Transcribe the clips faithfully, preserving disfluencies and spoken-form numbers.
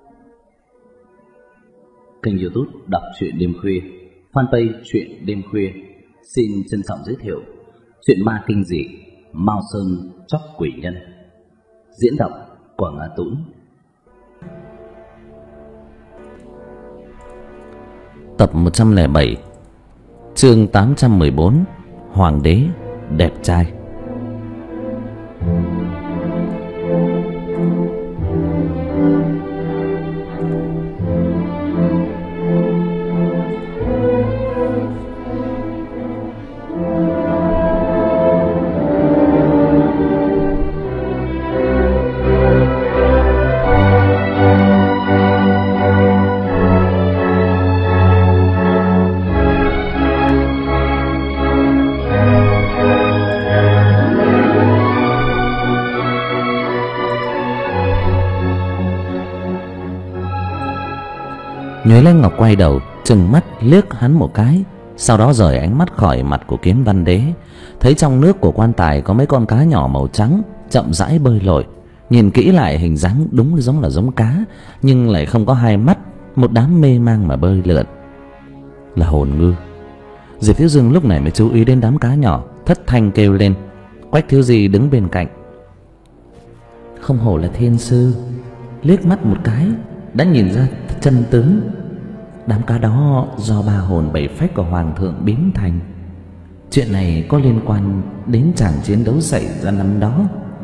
Kênh YouTube Đọc truyện đêm khuya, fanpage truyện đêm khuya xin trân trọng giới thiệu truyện ma kinh dị Mao Sơn Chóc Quỷ Nhân, diễn đọc của Ngà Tũng. Tập một trăm lẻ bảy, chương tám trăm mười bốn, Hoàng đế đẹp trai. Nhuế Lãnh Ngọc quay đầu, trừng mắt liếc hắn một cái, sau đó rời ánh mắt khỏi mặt của Kiếm Văn Đế. Thấy trong nước của quan tài có mấy con cá nhỏ màu trắng chậm rãi bơi lội. Nhìn kỹ lại hình dáng đúng giống là giống cá, nhưng lại không có hai mắt, một đám mê mang mà bơi lượn. Là hồn ngư. Diệp Thiếu Dương lúc này mới chú ý đến đám cá nhỏ, thất thanh kêu lên. Quách Thiếu Di đứng bên cạnh. Không hổ là thiên sư, liếc mắt một cái đã nhìn ra chân tướng. Đám cá đó do ba hồn bảy phách của hoàng thượng biến thành. Chuyện này có liên quan đến tràng chiến đấu xảy ra năm đó.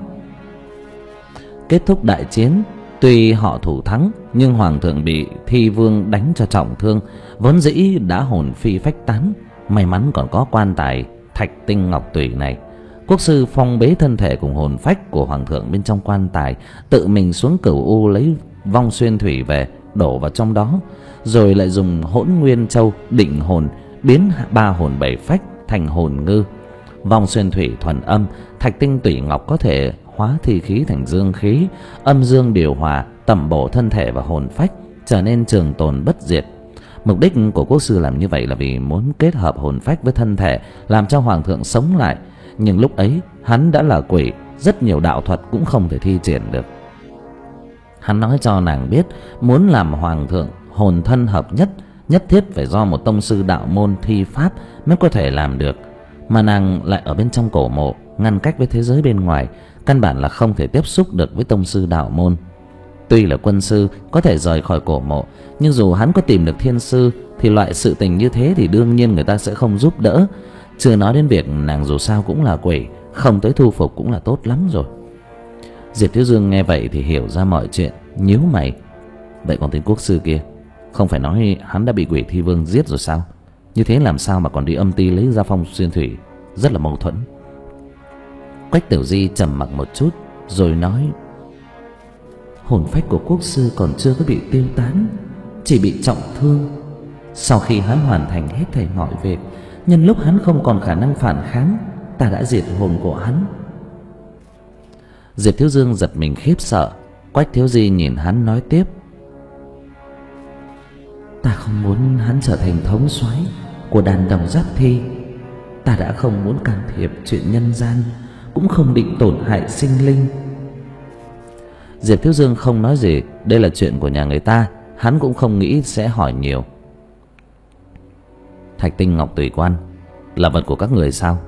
Kết thúc đại chiến, tuy họ thủ thắng nhưng hoàng thượng bị Thi Vương đánh cho trọng thương, vốn dĩ đã hồn phi phách tán. May mắn còn có quan tài thạch tinh ngọc tùy này. Quốc sư phong bế thân thể cùng hồn phách của hoàng thượng bên trong quan tài, tự mình xuống Cửu U lấy vong xuyên thủy về đổ vào trong đó, rồi lại dùng hỗn nguyên châu định hồn biến ba hồn bảy phách thành hồn ngư. Vong xuyên thủy thuần âm, thạch tinh tủy ngọc có thể hóa thi khí thành dương khí, âm dương điều hòa, tẩm bổ thân thể và hồn phách, trở nên trường tồn bất diệt. Mục đích của quốc sư làm như vậy là vì muốn kết hợp hồn phách với thân thể, làm cho hoàng thượng sống lại. Nhưng lúc ấy hắn đã là quỷ, rất nhiều đạo thuật cũng không thể thi triển được. Hắn nói cho nàng biết, muốn làm hoàng thượng hồn thân hợp nhất, nhất thiết phải do một tông sư đạo môn thi pháp mới có thể làm được. Mà nàng lại ở bên trong cổ mộ, ngăn cách với thế giới bên ngoài, căn bản là không thể tiếp xúc được với tông sư đạo môn. Tuy là quân sư có thể rời khỏi cổ mộ, nhưng dù hắn có tìm được thiên sư thì loại sự tình như thế thì đương nhiên người ta sẽ không giúp đỡ. Chưa nói đến việc nàng dù sao cũng là quỷ, không tới thu phục cũng là tốt lắm rồi. Diệp Thiếu Dương nghe vậy thì hiểu ra mọi chuyện, nhíu mày. Vậy còn tên quốc sư kia, không phải nói hắn đã bị quỷ Thi Vương giết rồi sao? Như thế làm sao mà còn đi âm ty lấy ra phong xuyên thủy? Rất là mâu thuẫn. Quách Tiểu Di trầm mặc một chút rồi nói, hồn phách của quốc sư còn chưa có bị tiêu tán, chỉ bị trọng thương. Sau khi hắn hoàn thành hết thảy mọi việc, nhân lúc hắn không còn khả năng phản kháng, ta đã diệt hồn của hắn. Diệp Thiếu Dương giật mình khiếp sợ. Quách Thiếu Di nhìn hắn nói tiếp, ta không muốn hắn trở thành thống soái của đàn đồng giáp thi. Ta đã không muốn can thiệp chuyện nhân gian, cũng không định tổn hại sinh linh. Diệp Thiếu Dương không nói gì, đây là chuyện của nhà người ta, hắn cũng không nghĩ sẽ hỏi nhiều. Thạch tinh ngọc tùy quan là vật của các người sao?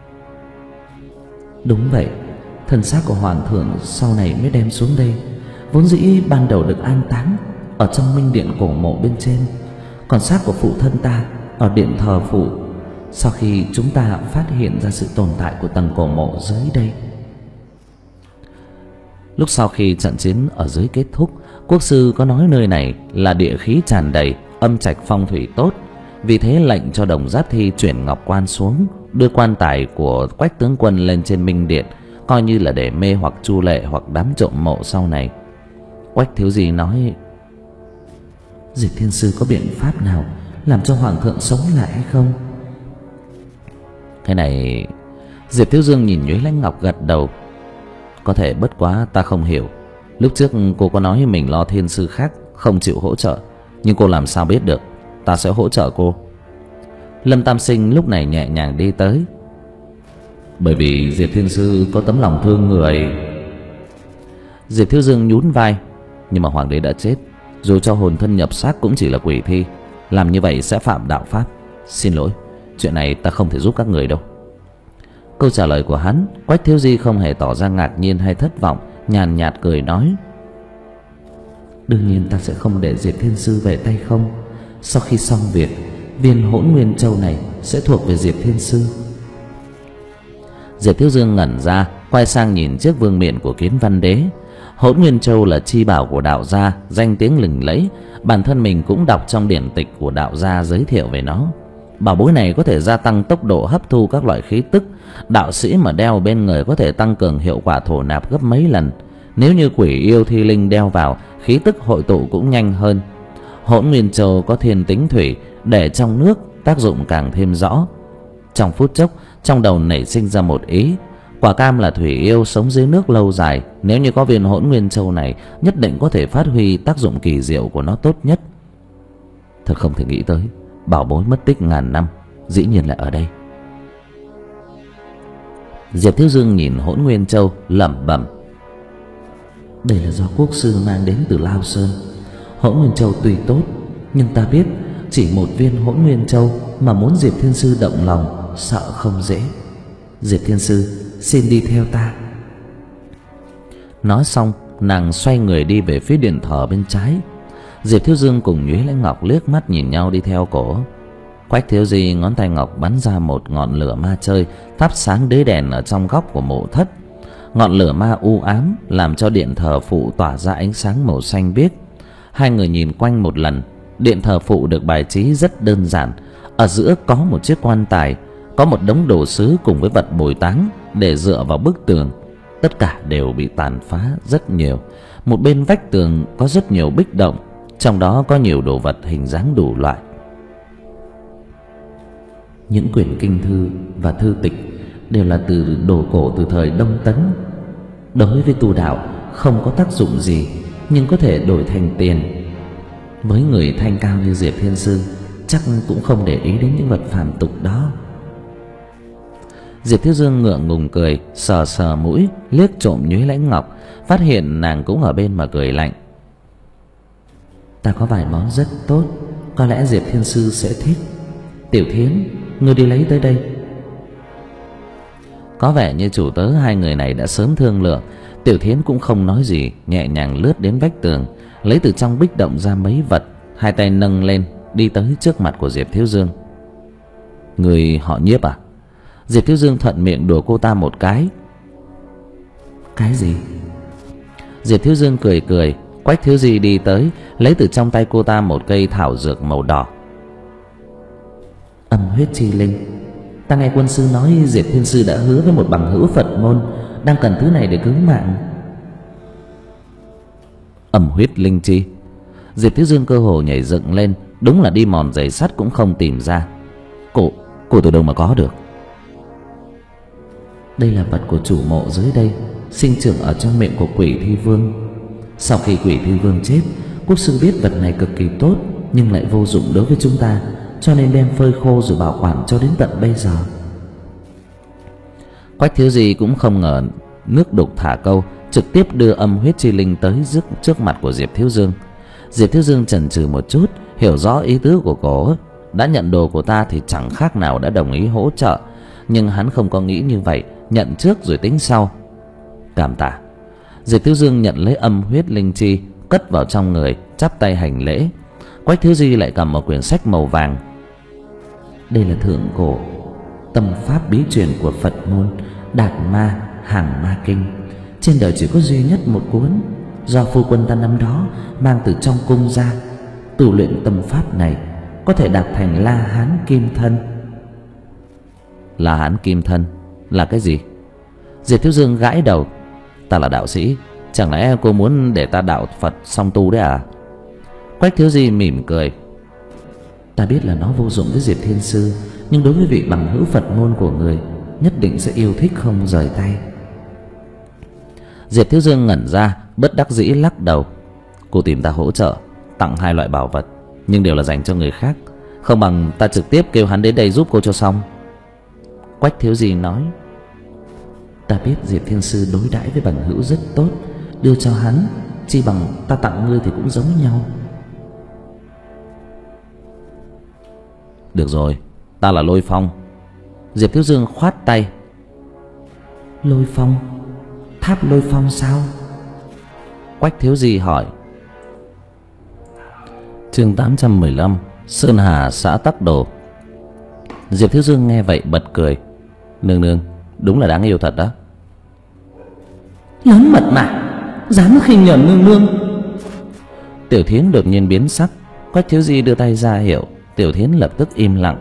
Đúng vậy, thân xác của hoàng thượng sau này mới đem xuống đây. Vốn dĩ ban đầu được an táng ở trong minh điện cổ mộ bên trên, còn xác của phụ thân ta ở điện thờ phụ. Sau khi chúng ta phát hiện ra sự tồn tại của tầng cổ mộ dưới đây. Lúc sau khi trận chiến ở dưới kết thúc, quốc sư có nói nơi này là địa khí tràn đầy, âm trạch phong thủy tốt. Vì thế lệnh cho đồng giáp thi chuyển ngọc quan xuống, đưa quan tài của Quách tướng quân lên trên minh điện, coi như là để mê hoặc Chu Lệ hoặc đám trộm mộ sau này. Quách Thiếu Di nói, Diệp thiên sư có biện pháp nào làm cho hoàng thượng sống lại hay không? Cái này... Diệp Thiếu Dương nhìn Nhuế Lãnh Ngọc gật đầu. Có thể, bất quá ta không hiểu. Lúc trước cô có nói mình lo thiên sư khác không chịu hỗ trợ, nhưng cô làm sao biết được ta sẽ hỗ trợ cô? Lâm Tam Sinh lúc này nhẹ nhàng đi tới. Bởi vì Diệp thiên sư có tấm lòng thương người. Diệp Thiếu Dương nhún vai. Nhưng mà hoàng đế đã chết, Dù cho hồn thân nhập xác cũng chỉ là quỷ thi. Làm như vậy sẽ phạm đạo pháp. Xin lỗi, chuyện này ta không thể giúp các người đâu. Câu trả lời của hắn, Quách Thiếu Di không hề tỏ ra ngạc nhiên hay thất vọng, nhàn nhạt cười nói: đương nhiên ta sẽ không để Diệp Thiên Sư về tay không. Sau khi xong việc, viên Hỗn Nguyên Châu này sẽ thuộc về Diệp Thiên Sư. Diệp Thiếu Dương ngẩn ra, quay sang nhìn chiếc vương miện của Kiến Văn Đế. Hỗn Nguyên Châu là chi bảo của đạo gia, danh tiếng lừng lẫy. Bản thân mình cũng đọc trong điển tịch của đạo gia giới thiệu về nó. Bảo bối này có thể gia tăng tốc độ hấp thu các loại khí tức. Đạo sĩ mà đeo bên người có thể tăng cường hiệu quả thổ nạp gấp mấy lần. Nếu như quỷ yêu thi linh đeo vào, khí tức hội tụ cũng nhanh hơn. Hỗn Nguyên Châu có thiên tính thủy, để trong nước tác dụng càng thêm rõ. Trong phút chốc, trong đầu nảy sinh ra một ý: quả cam là thủy yêu sống dưới nước lâu dài, nếu như có viên Hỗn Nguyên Châu này, nhất định có thể phát huy tác dụng kỳ diệu của nó tốt nhất. Thật không thể nghĩ tới, bảo bối mất tích ngàn năm dĩ nhiên là ở đây. Diệp Thiếu Dương nhìn Hỗn Nguyên Châu lẩm bẩm: đây là do quốc sư mang đến từ Lao Sơn. Hỗn Nguyên Châu tuy tốt, nhưng ta biết chỉ một viên Hỗn Nguyên Châu mà muốn Diệp Thiên Sư động lòng sợ không dễ. Diệp Thiên Sư xin đi theo ta. Nói xong, nàng xoay người đi về phía điện thờ bên trái. Diệp Thiếu Dương cùng Nhuế Lãnh Ngọc liếc mắt nhìn nhau đi theo cổ. Quách Thiếu Di ngón tay ngọc bắn ra một ngọn lửa ma chơi, thắp sáng đế đèn ở trong góc của mộ thất. Ngọn lửa ma u ám làm cho điện thờ phụ tỏa ra ánh sáng màu xanh biếc. Hai người nhìn quanh một lần. Điện thờ phụ được bài trí rất đơn giản. Ở giữa có một chiếc quan tài, có một đống đồ sứ cùng với vật bồi táng để dựa vào bức tường. Tất cả đều bị tàn phá rất nhiều. Một bên vách tường có rất nhiều bích động, trong đó có nhiều đồ vật hình dáng đủ loại. Những quyển kinh thư và thư tịch đều là từ đồ cổ từ thời Đông Tấn. Đối với tu đạo không có tác dụng gì, nhưng có thể đổi thành tiền. Với người thanh cao như Diệp Thiên Sư, chắc cũng không để ý đến những vật phàm tục đó. Diệp Thiếu Dương ngượng ngùng cười, sờ sờ mũi, liếc trộm Nhuế Lãnh Ngọc, phát hiện nàng cũng ở bên mà cười lạnh. Ta có vài món rất tốt, có lẽ Diệp Thiên Sư sẽ thích. Tiểu Thiến, ngươi đi lấy tới đây. Có vẻ như chủ tớ hai người này đã sớm thương lượng. Tiểu Thiến cũng không nói gì, nhẹ nhàng lướt đến vách tường, lấy từ trong bích động ra mấy vật, hai tay nâng lên, đi tới trước mặt của Diệp Thiếu Dương. Người họ Nhiếp à? Diệp Thiếu Dương thuận miệng đùa cô ta một cái. Cái gì? Diệp Thiếu Dương cười cười. Quách Thiếu Di đi tới, lấy từ trong tay cô ta một cây thảo dược màu đỏ. Âm huyết chi linh. Ta nghe quân sư nói Diệp Thiên Sư đã hứa với một bằng hữu Phật môn, đang cần thứ này để cứu mạng. Âm huyết linh chi? Diệp Thiếu Dương cơ hồ nhảy dựng lên. Đúng là đi mòn giày sắt cũng không tìm ra. Cô, cô từ đâu mà có được? Đây là vật của chủ mộ dưới đây, sinh trưởng ở trong miệng của Quỷ Thi Vương. Sau khi Quỷ Thi Vương chết, quốc sư biết vật này cực kỳ tốt, nhưng lại vô dụng đối với chúng ta, cho nên đem phơi khô rồi bảo quản cho đến tận bây giờ. Quách Thiếu Di cũng không ngờ nước đục thả câu, trực tiếp đưa âm huyết chi linh tới trước, trước mặt của Diệp Thiếu Dương. Diệp Thiếu Dương chần chừ một chút, hiểu rõ ý tứ của cô. Đã nhận đồ của ta thì chẳng khác nào đã đồng ý hỗ trợ, nhưng hắn không có nghĩ như vậy, nhận trước rồi tính sau. Cảm tạ. Diệp Thiếu Dương nhận lấy âm huyết linh chi, cất vào trong người, chắp tay hành lễ. Quách Thiếu Di lại cầm một quyển sách màu vàng. Đây là thượng cổ tâm pháp bí truyền của Phật môn Đạt Ma Hàng Ma Kinh. Trên đời chỉ có duy nhất một cuốn, do phu quân ta năm đó mang từ trong cung ra. Tu luyện tâm pháp này có thể đạt thành La Hán Kim Thân. La Hán Kim Thân là cái gì? Diệp Thiếu Dương gãi đầu. Ta là đạo sĩ, chẳng lẽ cô muốn để ta đạo Phật song tu đấy à? Quách Thiếu Di mỉm cười. Ta biết là nó vô dụng với Diệp Thiên Sư, nhưng đối với vị bằng hữu Phật môn của người, nhất định sẽ yêu thích không rời tay. Diệp Thiếu Dương ngẩn ra, bất đắc dĩ lắc đầu. Cô tìm ta hỗ trợ, tặng hai loại bảo vật, nhưng đều là dành cho người khác. Không bằng ta trực tiếp kêu hắn đến đây giúp cô cho xong. Quách Thiếu Di nói. Ta biết Diệp Thiên Sư đối đãi với bằng hữu rất tốt, đưa cho hắn, chi bằng ta tặng ngươi thì cũng giống nhau. Được rồi, ta là Lôi Phong. Diệp Thiếu Dương khoát tay. Lôi Phong? Tháp Lôi Phong sao? Quách Thiếu Di hỏi. Chương tám trăm mười lăm. Sơn Hà xã Tắc Đồ. Diệp Thiếu Dương nghe vậy bật cười. Nương nương, đúng là đáng yêu thật đó. Lớn mật mà, dám khinh nhờn nương nương. Tiểu Thiến đột nhiên biến sắc. Quách Thiếu Di đưa tay ra hiệu. Tiểu Thiến lập tức im lặng.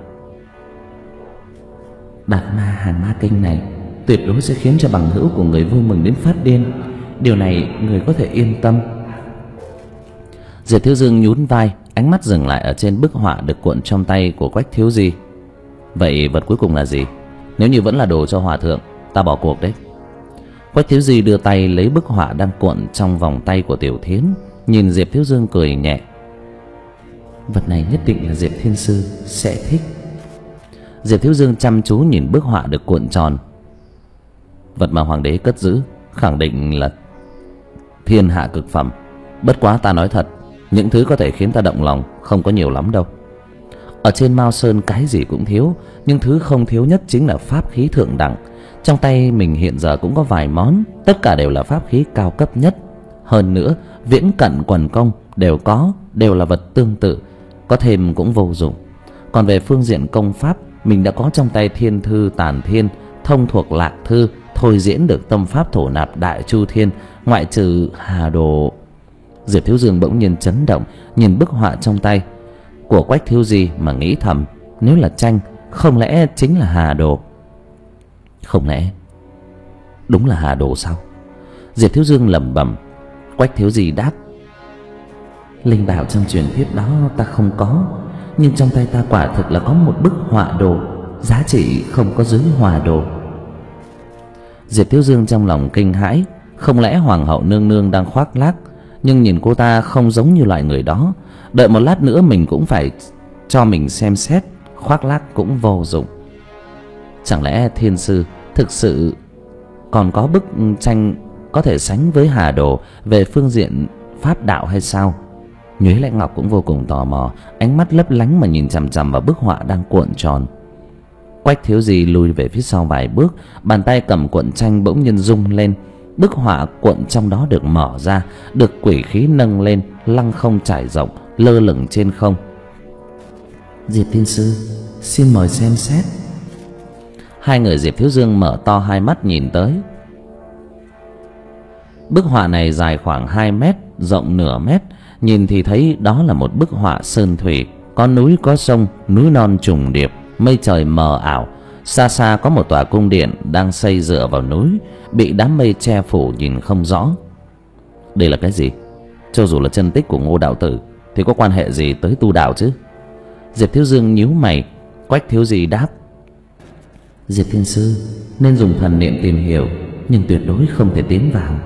Đạt ma hàn ma kinh này tuyệt đối sẽ khiến cho bằng hữu của người vui mừng đến phát điên. Điều này người có thể yên tâm. Diệp Thiếu Dương nhún vai, ánh mắt dừng lại ở trên bức họa được cuộn trong tay của Quách Thiếu Di. Vậy vật cuối cùng là gì? Nếu như vẫn là đồ cho hòa thượng, ta bỏ cuộc đấy. Quách Thiếu Di đưa tay lấy bức họa đang cuộn trong vòng tay của Tiểu Thiến, nhìn Diệp Thiếu Dương cười nhẹ. Vật này nhất định là Diệp Thiên Sư sẽ thích. Diệp Thiếu Dương chăm chú nhìn bức họa được cuộn tròn. Vật mà hoàng đế cất giữ khẳng định là thiên hạ cực phẩm. Bất quá ta nói thật, những thứ có thể khiến ta động lòng không có nhiều lắm đâu. Ở trên Mao Sơn cái gì cũng thiếu, nhưng thứ không thiếu nhất chính là pháp khí thượng đẳng. Trong tay mình hiện giờ cũng có vài món, tất cả đều là pháp khí cao cấp nhất. Hơn nữa, viễn cận quần công đều có, đều là vật tương tự, có thêm cũng vô dụng. Còn về phương diện công pháp, mình đã có trong tay Thiên Thư Tản Thiên, thông thuộc Lạc Thư, thôi diễn được tâm pháp thổ nạp Đại Chu Thiên, ngoại trừ Hà Đồ. Diệp Thiếu Dương bỗng nhiên chấn động, nhìn bức họa trong tay của Quách Thiếu Di mà nghĩ thầm, nếu là tranh, không lẽ chính là Hà Đồ? Không lẽ đúng là Hà Đồ sao? Diệp Thiếu Dương lẩm bẩm. Quách Thiếu Di đáp. Linh bảo trong truyền thuyết đó ta không có, nhưng trong tay ta quả thực là có một bức họa đồ, giá trị không có dưới hòa đồ. Diệp Thiếu Dương trong lòng kinh hãi, không lẽ hoàng hậu nương nương đang khoác lác? Nhưng nhìn cô ta không giống như loại người đó. Đợi một lát nữa mình cũng phải cho mình xem xét, khoác lác cũng vô dụng. Chẳng lẽ Thiên Sư thực sự còn có bức tranh có thể sánh với Hà Đồ về phương diện pháp đạo hay sao? Nhuế Lãnh Ngọc cũng vô cùng tò mò, ánh mắt lấp lánh mà nhìn chằm chằm vào bức họa đang cuộn tròn. Quách Thiếu Di lùi về phía sau vài bước, bàn tay cầm cuộn tranh bỗng nhiên rung lên. Bức họa cuộn trong đó được mở ra, được quỷ khí nâng lên, lăng không trải rộng, lơ lửng trên không. Diệp Thiên Sư, xin mời xem xét. Hai người Diệp Thiếu Dương mở to hai mắt nhìn tới. Bức họa này dài khoảng hai mét, rộng nửa mét. Nhìn thì thấy đó là một bức họa sơn thủy, có núi có sông, núi non trùng điệp, mây trời mờ ảo. Xa xa có một tòa cung điện đang xây dựa vào núi, bị đám mây che phủ nhìn không rõ. Đây là cái gì? Cho dù là chân tích của Ngô đạo tử thì có quan hệ gì tới tu đạo chứ? Diệp Thiếu Dương nhíu mày. Quách Thiếu Di đáp. Diệp Thiên Sư nên dùng thần niệm tìm hiểu, nhưng tuyệt đối không thể tiến vào.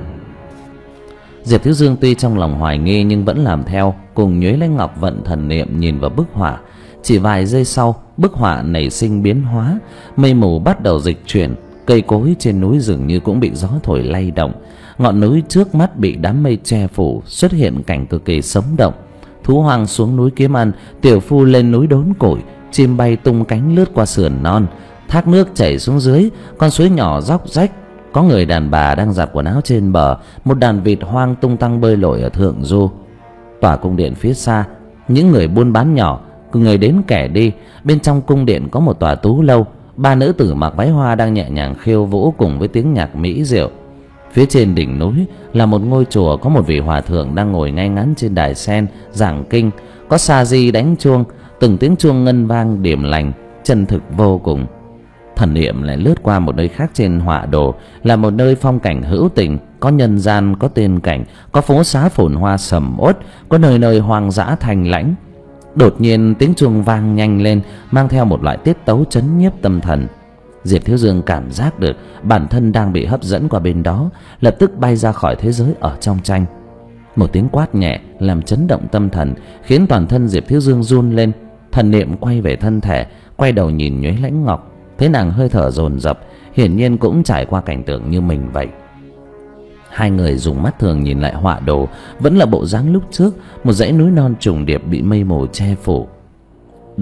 Diệp Thiếu Dương tuy trong lòng hoài nghi nhưng vẫn làm theo, cùng Nhuế Lãnh Ngọc vận thần niệm nhìn vào bức họa. Chỉ vài giây sau, bức họa nảy sinh biến hóa, mây mù bắt đầu dịch chuyển, cây cối trên núi dường như cũng bị gió thổi lay động. Ngọn núi trước mắt bị đám mây che phủ, xuất hiện cảnh cực kỳ sống động. Thú hoang xuống núi kiếm ăn, tiểu phu lên núi đốn củi, chim bay tung cánh lướt qua sườn non, thác nước chảy xuống dưới, con suối nhỏ róc rách. Có người đàn bà đang giặt quần áo trên bờ, một đàn vịt hoang tung tăng bơi lội ở thượng du. Tòa cung điện phía xa, những người buôn bán nhỏ, người đến kẻ đi. Bên trong cung điện có một tòa tú lâu, ba nữ tử mặc váy hoa đang nhẹ nhàng khiêu vũ cùng với tiếng nhạc mỹ diệu. Phía trên đỉnh núi là một ngôi chùa, có một vị hòa thượng đang ngồi ngay ngắn trên đài sen giảng kinh, có sa di đánh chuông, từng tiếng chuông ngân vang điềm lành, chân thực vô cùng. Thần niệm lại lướt qua một nơi khác trên họa đồ, là một nơi phong cảnh hữu tình, có nhân gian, có tiên cảnh, có phố xá phồn hoa sầm uất, có nơi nơi hoang dã thanh lãnh. Đột nhiên tiếng chuông vang nhanh lên, mang theo một loại tiết tấu chấn nhiếp tâm thần. Diệp Thiếu Dương cảm giác được bản thân đang bị hấp dẫn qua bên đó, lập tức bay ra khỏi thế giới ở trong tranh. Một tiếng quát nhẹ làm chấn động tâm thần, khiến toàn thân Diệp Thiếu Dương run lên. Thần niệm quay về thân thể, quay đầu nhìn Nhuế Lãnh Ngọc, thấy nàng hơi thở dồn dập, hiển nhiên cũng trải qua cảnh tượng như mình vậy. Hai người dùng mắt thường nhìn lại họa đồ, vẫn là bộ dáng lúc trước, một dãy núi non trùng điệp bị mây mù che phủ. Đây,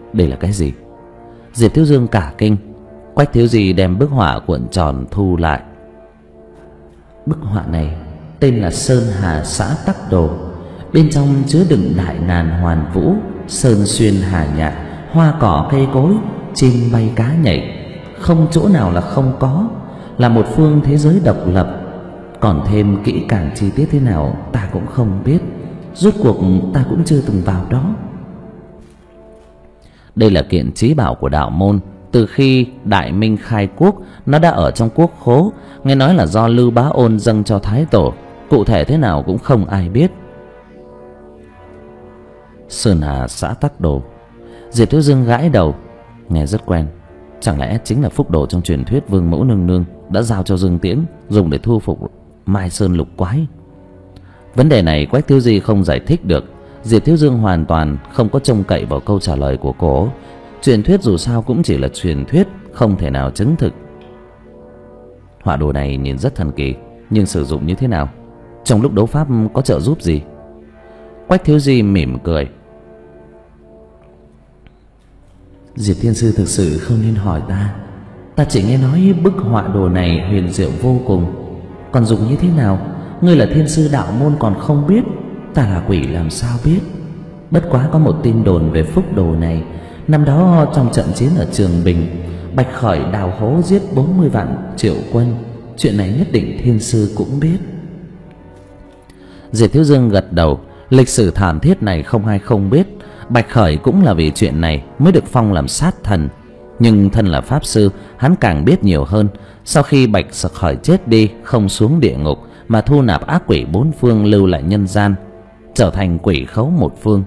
Đây là cái gì? Diệp Thiếu Dương cả kinh. Quách Thiếu Di đem bức họa cuộn tròn thu lại. Bức họa này tên là Sơn Hà Xã Tắc Đồ. Bên trong chứa đựng đại ngàn hoàn vũ, sơn xuyên hà nhạc, hoa cỏ cây cối, chim bay cá nhảy, không chỗ nào là không có, là một phương thế giới độc lập. Còn thêm kỹ càng chi tiết thế nào ta cũng không biết, rốt cuộc ta cũng chưa từng vào đó. Đây là kiện chí bảo của đạo môn. Từ khi Đại Minh khai quốc, nó đã ở trong quốc khố. Nghe nói là do Lưu Bá Ôn dâng cho Thái Tổ, cụ thể thế nào cũng không ai biết. Sơn Hà Xã Tắc Đồ. Diệp Thiếu Dương gãi đầu, nghe rất quen. Chẳng lẽ chính là phúc đồ trong truyền thuyết Vương Mẫu Nương Nương đã giao cho Dương Tiễn dùng để thu phục Mai Sơn Lục Quái? Vấn đề này Quách Thiếu Di không giải thích được. Diệp Thiếu Dương hoàn toàn không có trông cậy vào câu trả lời của cô. Truyền thuyết dù sao cũng chỉ là truyền thuyết, không thể nào chứng thực. Họa đồ này nhìn rất thần kỳ, nhưng sử dụng như thế nào? Trong lúc đấu pháp có trợ giúp gì? Quách Thiếu Di mỉm cười. Diệp Thiên Sư thực sự không nên hỏi ta. Ta chỉ nghe nói bức họa đồ này huyền diệu vô cùng. Còn dùng như thế nào, ngươi là thiên sư đạo môn còn không biết, ta là quỷ làm sao biết. Bất quá có một tin đồn về phúc đồ này. Năm đó trong trận chiến ở Trường Bình, Bạch Khởi đào hố giết bốn mươi vạn triệu quân. Chuyện này nhất định thiên sư cũng biết. Diệp Thiếu Dương gật đầu. Lịch sử thảm thiết này không ai không biết. Bạch Khởi cũng là vì chuyện này mới được phong làm sát thần. Nhưng thân là pháp sư, hắn càng biết nhiều hơn. Sau khi Bạch Khởi chết đi, không xuống địa ngục mà thu nạp ác quỷ bốn phương lưu lại nhân gian, trở thành quỷ khấu một phương.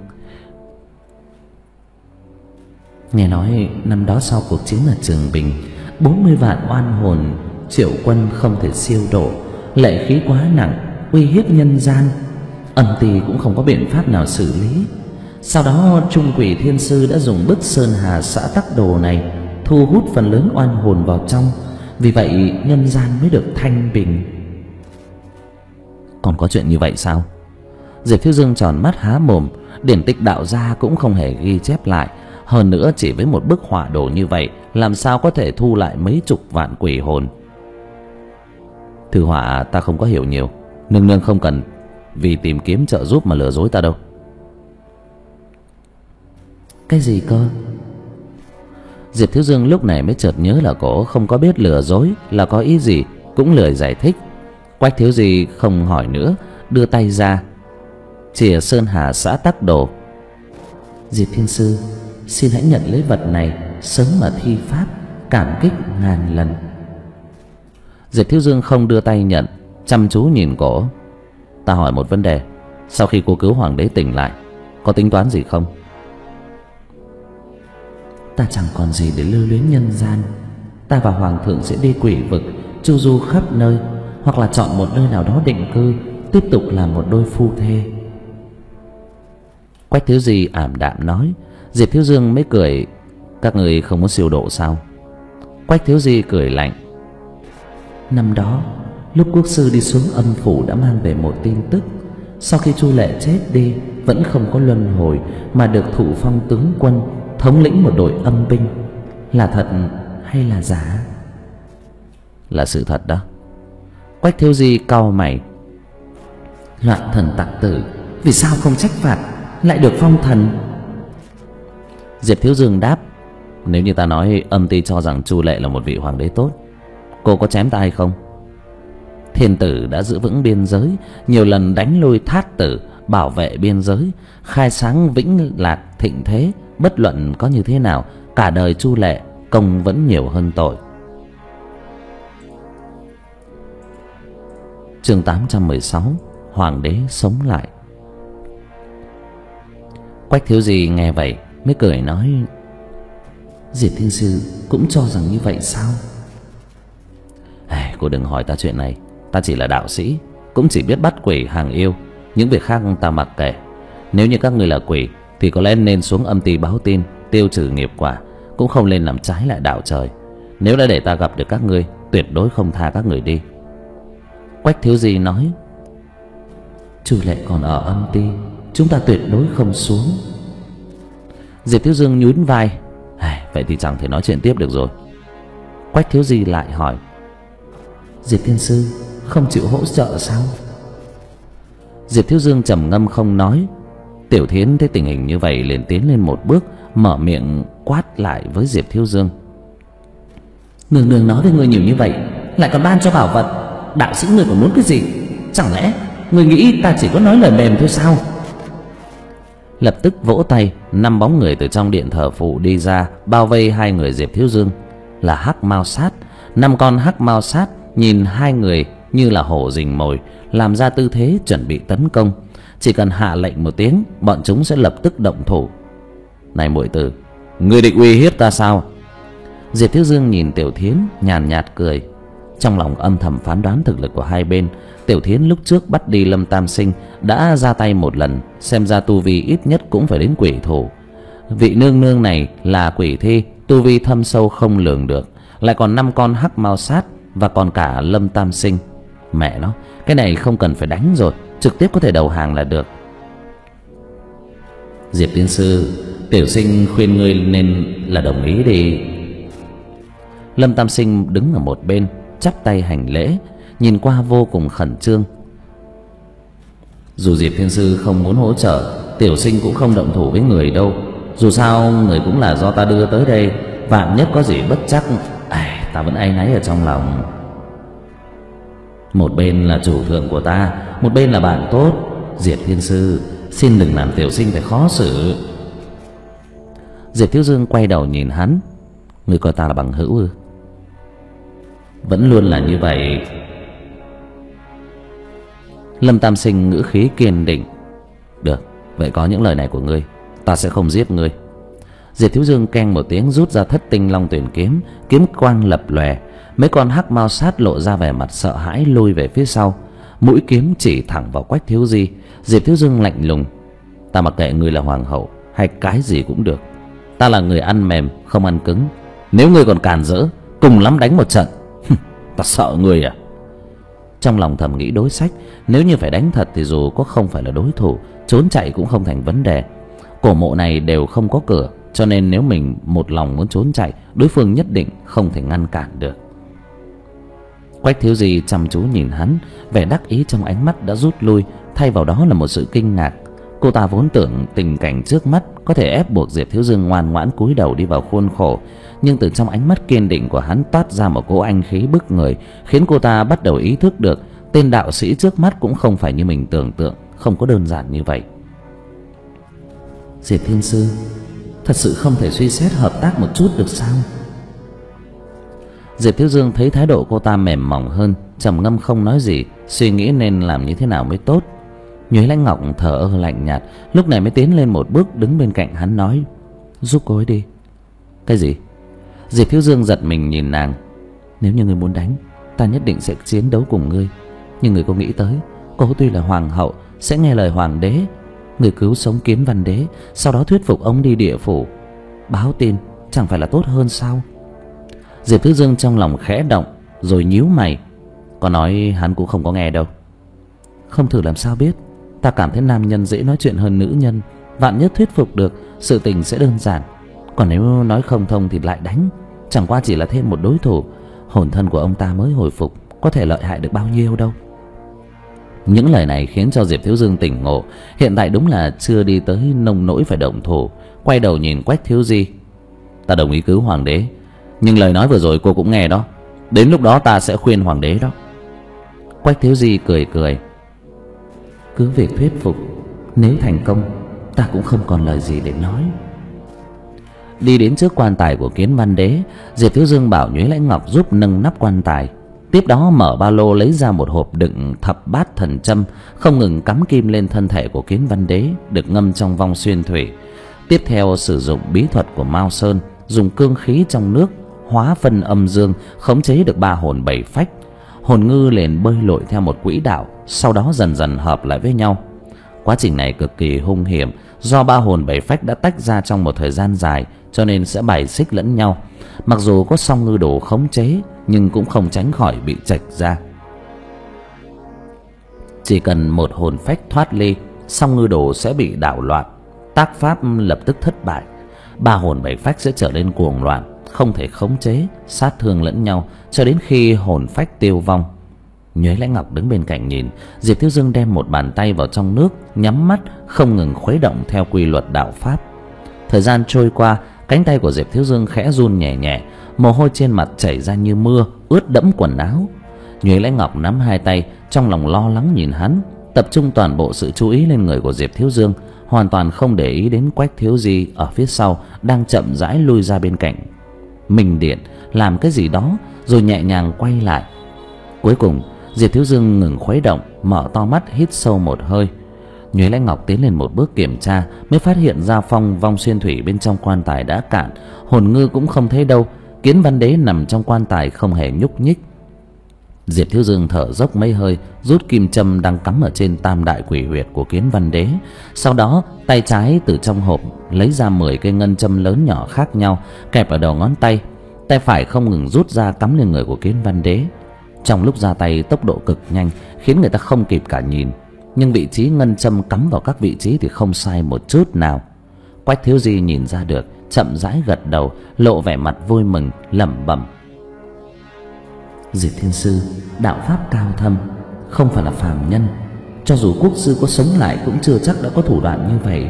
Nghe nói năm đó sau cuộc chiến ở Trường Bình, bốn mươi vạn oan hồn triệu quân không thể siêu độ, lệ khí quá nặng, uy hiếp nhân gian. Âm ty cũng không có biện pháp nào xử lý. Sau đó Trung Quỷ Thiên Sư đã dùng bức Sơn Hà Xã Tắc Đồ này thu hút phần lớn oan hồn vào trong. Vì vậy nhân gian mới được thanh bình. Còn có chuyện như vậy sao? Diệp Thiếu Dương tròn mắt há mồm. Điển tích đạo gia cũng không hề ghi chép lại. Hơn nữa chỉ với một bức họa đồ như vậy, làm sao có thể thu lại mấy chục vạn quỷ hồn? Thư họa ta không có hiểu nhiều. Nương nương không cần vì tìm kiếm trợ giúp mà lừa dối ta đâu. Cái gì cơ? Diệp Thiếu Dương lúc này mới chợt nhớ là cổ không có biết lừa dối là có ý gì, cũng lười giải thích. Quách Thiếu Di không hỏi nữa, đưa tay ra chìa Sơn Hà Xã Tắc Đồ. Diệp Thiên Sư, xin hãy nhận lấy vật này, sớm mà thi pháp, cảm kích ngàn lần. Diệp Thiếu Dương không đưa tay nhận, chăm chú nhìn cổ. Ta hỏi một vấn đề, sau khi cô cứu hoàng đế tỉnh lại, có tính toán gì không? Ta chẳng còn gì để lưu luyến nhân gian. Ta và hoàng thượng sẽ đi quỷ vực, chu du khắp nơi, hoặc là chọn một nơi nào đó định cư, tiếp tục làm một đôi phu thê. Quách Thiếu Di ảm đạm nói. Diệp Thiếu Dương mới cười. Các người không muốn siêu độ sao? Quách Thiếu Di cười lạnh. Năm đó lúc quốc sư đi xuống âm phủ đã mang về một tin tức. Sau khi Chu Lệ chết đi, vẫn không có luân hồi mà được thụ phong tướng quân, thống lĩnh một đội âm binh. Là thật hay là giả? Là sự thật đó. Quách Thiếu Di cau mày. Loạn thần tặc tử, vì sao không trách phạt, lại được phong thần? Diệp Thiếu Dương đáp. Nếu như ta nói âm ty cho rằng Chu Lệ là một vị hoàng đế tốt, cô có chém ta hay không? Thiên tử đã giữ vững biên giới, nhiều lần đánh lui Thát tử, bảo vệ biên giới, khai sáng vĩnh lạc thịnh thế. Bất luận có như thế nào, cả đời Chu Lệ công vẫn nhiều hơn tội. Chương tám trăm mười sáu. Hoàng đế sống lại. Quách Thiếu Di nghe vậy mới cười nói. Diệp Thiên Sư cũng cho rằng như vậy sao? À, cô đừng hỏi ta chuyện này. Ta chỉ là đạo sĩ, cũng chỉ biết bắt quỷ hàng yêu. Những việc khác ta mặc kệ. Nếu như các người là quỷ thì có lẽ nên xuống âm ty báo tin, tiêu trừ nghiệp quả, cũng không nên làm trái lại đạo trời. Nếu đã để ta gặp được các ngươi, tuyệt đối không tha các người đi. Quách Thiếu Di nói. Chu Lệ còn ở âm ty, chúng ta tuyệt đối không xuống. Diệp Thiếu Dương nhún vai. Vậy thì chẳng thể nói chuyện tiếp được rồi. Quách Thiếu Di lại hỏi. Diệp Thiên Sư không chịu hỗ trợ sao? Diệp Thiếu Dương trầm ngâm không nói. Tiểu Thiến thấy tình hình như vậy liền tiến lên một bước, mở miệng quát lại với Diệp Thiếu Dương. Nương nương nói với ngươi nhiều như vậy, lại còn ban cho bảo vật, đạo sĩ ngươi còn muốn cái gì? Chẳng lẽ ngươi nghĩ ta chỉ có nói lời mềm thôi sao? Lập tức vỗ tay, năm bóng người từ trong điện thờ phụ đi ra, bao vây hai người Diệp Thiếu Dương. Là Hắc Mao Sát. Năm con Hắc Mao Sát nhìn hai người như là hổ rình mồi, làm ra tư thế chuẩn bị tấn công. Chỉ cần hạ lệnh một tiếng, bọn chúng sẽ lập tức động thủ. Này muội tử, ngươi định uy hiếp ta sao? Diệp Thiếu Dương nhìn Tiểu Thiến nhàn nhạt cười. Trong lòng âm thầm phán đoán thực lực của hai bên. Tiểu Thiến lúc trước bắt đi Lâm Tam Sinh đã ra tay một lần, xem ra tu vi ít nhất cũng phải đến quỷ thủ. Vị nương nương này là quỷ thi, tu vi thâm sâu không lường được, lại còn năm con Hắc Mao Sát và còn cả Lâm Tam Sinh. Mẹ nó, cái này không cần phải đánh rồi, trực tiếp có thể đầu hàng là được. Diệp Tiên Sư, tiểu sinh khuyên ngươi nên là đồng ý đi. Lâm Tam Sinh đứng ở một bên, chắp tay hành lễ, nhìn qua vô cùng khẩn trương. Dù Diệp Thiên Sư không muốn hỗ trợ, tiểu sinh cũng không động thủ với người đâu. Dù sao người cũng là do ta đưa tới đây, vạn nhất có gì bất chắc, à, ta vẫn áy náy ở trong lòng. Một bên là chủ thượng của ta, một bên là bạn tốt. Diệp Thiên Sư, xin đừng làm tiểu sinh phải khó xử. Diệp Thiếu Dương quay đầu nhìn hắn. Ngươi coi ta là bằng hữu ư? Vẫn luôn là như vậy. Lâm Tam Sinh ngữ khí kiên định. Được, vậy có những lời này của ngươi, ta sẽ không giết ngươi. Diệp Thiếu Dương keng một tiếng, rút ra Thất Tinh Long Tuyển kiếm, kiếm quang lập lòe. Mấy con Hắc Mao Sát lộ ra vẻ mặt sợ hãi, lùi về phía sau. Mũi kiếm chỉ thẳng vào Quách Thiếu Di. Diệp Thiếu Dương lạnh lùng. Ta mặc kệ ngươi là hoàng hậu hay cái gì cũng được, ta là người ăn mềm không ăn cứng. Nếu ngươi còn càn rỡ, cùng lắm đánh một trận. Ta sợ ngươi à? Trong lòng thầm nghĩ đối sách, nếu như phải đánh thật thì dù có không phải là đối thủ, trốn chạy cũng không thành vấn đề. Cổ mộ này đều không có cửa, cho nên nếu mình một lòng muốn trốn chạy, đối phương nhất định không thể ngăn cản được. Quách Thiếu Di chăm chú nhìn hắn, vẻ đắc ý trong ánh mắt đã rút lui, thay vào đó là một sự kinh ngạc. Cô ta vốn tưởng tình cảnh trước mắt có thể ép buộc Diệp Thiếu Dương ngoan ngoãn cúi đầu đi vào khuôn khổ, nhưng từ trong ánh mắt kiên định của hắn toát ra một cỗ anh khí bức người, khiến cô ta bắt đầu ý thức được tên đạo sĩ trước mắt cũng không phải như mình tưởng tượng, không có đơn giản như vậy. Diệp Thiên Sư, thật sự không thể suy xét hợp tác một chút được sao? Diệp Thiếu Dương thấy thái độ cô ta mềm mỏng hơn, trầm ngâm không nói gì, suy nghĩ nên làm như thế nào mới tốt. Nhuế Lãnh Ngọc thở ơ lạnh nhạt, lúc này mới tiến lên một bước đứng bên cạnh hắn nói: giúp cô ấy đi. Cái gì? Diệp Thiếu Dương giật mình nhìn nàng. Nếu như ngươi muốn đánh, ta nhất định sẽ chiến đấu cùng ngươi. Nhưng ngươi có nghĩ tới, cô tuy là hoàng hậu sẽ nghe lời hoàng đế. Ngươi cứu sống Kiến Văn Đế, sau đó thuyết phục ông đi địa phủ báo tin, chẳng phải là tốt hơn sao? Diệp Thiếu Dương trong lòng khẽ động, rồi nhíu mày. Có nói hắn cũng không có nghe đâu. Không thử làm sao biết. Ta cảm thấy nam nhân dễ nói chuyện hơn nữ nhân, vạn nhất thuyết phục được, sự tình sẽ đơn giản. Còn nếu nói không thông thì lại đánh, chẳng qua chỉ là thêm một đối thủ. Hồn thân của ông ta mới hồi phục, có thể lợi hại được bao nhiêu đâu. Những lời này khiến cho Diệp Thiếu Dương tỉnh ngộ. Hiện tại đúng là chưa đi tới nông nỗi phải động thủ. Quay đầu nhìn Quách Thiếu Di. Ta đồng ý cứu hoàng đế, nhưng lời nói vừa rồi cô cũng nghe đó. Đến lúc đó ta sẽ khuyên hoàng đế đó. Quách Thiếu Di cười cười. Cứ việc thuyết phục, nếu thành công ta cũng không còn lời gì để nói. Đi đến trước quan tài của Kiến Văn Đế, Diệp Thiếu Dương bảo Nhuế Lãnh Ngọc giúp nâng nắp quan tài. Tiếp đó mở ba lô lấy ra một hộp đựng thập bát thần châm, không ngừng cắm kim lên thân thể của Kiến Văn Đế, được ngâm trong vong xuyên thủy. Tiếp theo sử dụng bí thuật của Mao Sơn, dùng cương khí trong nước hóa phân âm dương, khống chế được ba hồn bảy phách. Hồn ngư liền bơi lội theo một quỹ đạo, sau đó dần dần hợp lại với nhau. Quá trình này cực kỳ hung hiểm, do ba hồn bảy phách đã tách ra trong một thời gian dài, cho nên sẽ bài xích lẫn nhau. Mặc dù có song ngư đồ khống chế, nhưng cũng không tránh khỏi bị chệch ra. Chỉ cần một hồn phách thoát ly, song ngư đồ sẽ bị đảo loạn, tác pháp lập tức thất bại. ba hồn bảy phách sẽ trở nên cuồng loạn, không thể khống chế, sát thương lẫn nhau cho đến khi hồn phách tiêu vong. Nhuế Lãnh Ngọc đứng bên cạnh nhìn, Diệp Thiếu Dương đem một bàn tay vào trong nước, nhắm mắt không ngừng khuấy động theo quy luật đạo pháp. Thời gian trôi qua, cánh tay của Diệp Thiếu Dương khẽ run nhẹ nhẹ, mồ hôi trên mặt chảy ra như mưa, ướt đẫm quần áo. Nhuế Lãnh Ngọc nắm hai tay, trong lòng lo lắng nhìn hắn, tập trung toàn bộ sự chú ý lên người của Diệp Thiếu Dương, hoàn toàn không để ý đến Quách Thiếu Di ở phía sau đang chậm rãi lui ra bên cạnh Minh Điện làm cái gì đó rồi nhẹ nhàng quay lại. Cuối cùng Diệp Thiếu Dương ngừng khuấy động, mở to mắt hít sâu một hơi. Nhuế Lãnh Ngọc tiến lên một bước kiểm tra, mới phát hiện ra phong vong xuyên thủy bên trong quan tài đã cạn, hồn ngư cũng không thấy đâu, Kiến Văn Đế nằm trong quan tài không hề nhúc nhích. Diệp Thiếu Dương thở dốc mấy hơi, rút kim châm đang cắm ở trên tam đại quỷ huyệt của Kiến Văn Đế. Sau đó tay trái từ trong hộp lấy ra mười cây ngân châm lớn nhỏ khác nhau, kẹp ở đầu ngón tay. Tay phải không ngừng rút ra cắm lên người của Kiến Văn Đế. Trong lúc ra tay tốc độ cực nhanh, khiến người ta không kịp cả nhìn, nhưng vị trí ngân châm cắm vào các vị trí thì không sai một chút nào. Quách Thiếu Di nhìn ra được, chậm rãi gật đầu, lộ vẻ mặt vui mừng, lẩm bẩm: Diệp Thiên Sư đạo pháp cao thâm, không phải là phàm nhân, cho dù quốc sư có sống lại cũng chưa chắc đã có thủ đoạn như vậy.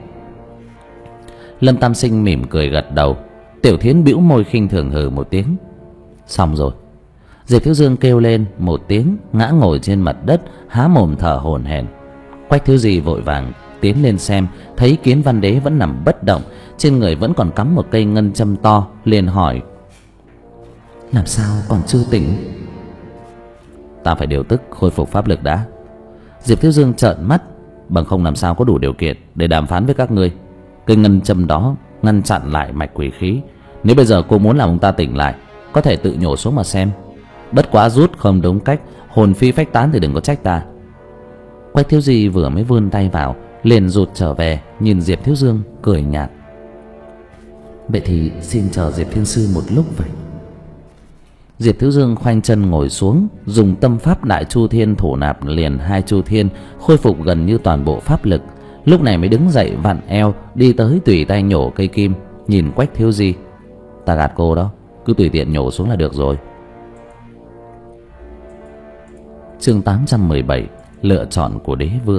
Lâm Tam Sinh mỉm cười gật đầu. Tiểu Thiến bĩu môi khinh thường hừ một tiếng. Xong rồi. Diệp Thiếu Dương kêu lên một tiếng, ngã ngồi trên mặt đất, há mồm thở hổn hển. Quách Thiếu Di vội vàng tiến lên xem, thấy Kiến Văn Đế vẫn nằm bất động, trên người vẫn còn cắm một cây ngân châm to, liền hỏi: Làm sao còn chưa tỉnh? Ta phải điều tức khôi phục pháp lực đã. Diệp Thiếu Dương trợn mắt, bằng không làm sao có đủ điều kiện để đàm phán với các ngươi. Cây ngân châm đó ngăn chặn lại mạch quỷ khí, nếu bây giờ cô muốn làm ông ta tỉnh lại, có thể tự nhổ xuống mà xem. Bất quá rút không đúng cách, hồn phi phách tán thì đừng có trách ta. Quách Thiếu Di vừa mới vươn tay vào, liền rụt trở về, nhìn Diệp Thiếu Dương cười nhạt: Vậy thì xin chờ Diệp Thiên Sư một lúc vậy. Diệp Thiếu Dương khoanh chân ngồi xuống, dùng tâm pháp Đại Chu Thiên thủ nạp liền hai Chu Thiên, khôi phục gần như toàn bộ pháp lực. Lúc này mới đứng dậy vặn eo, đi tới tùy tay nhổ cây kim, nhìn Quách Thiếu Di: Ta gạt cô đó, cứ tùy tiện nhổ xuống là được rồi. Chương tám trăm mười bảy: Lựa chọn của đế vương.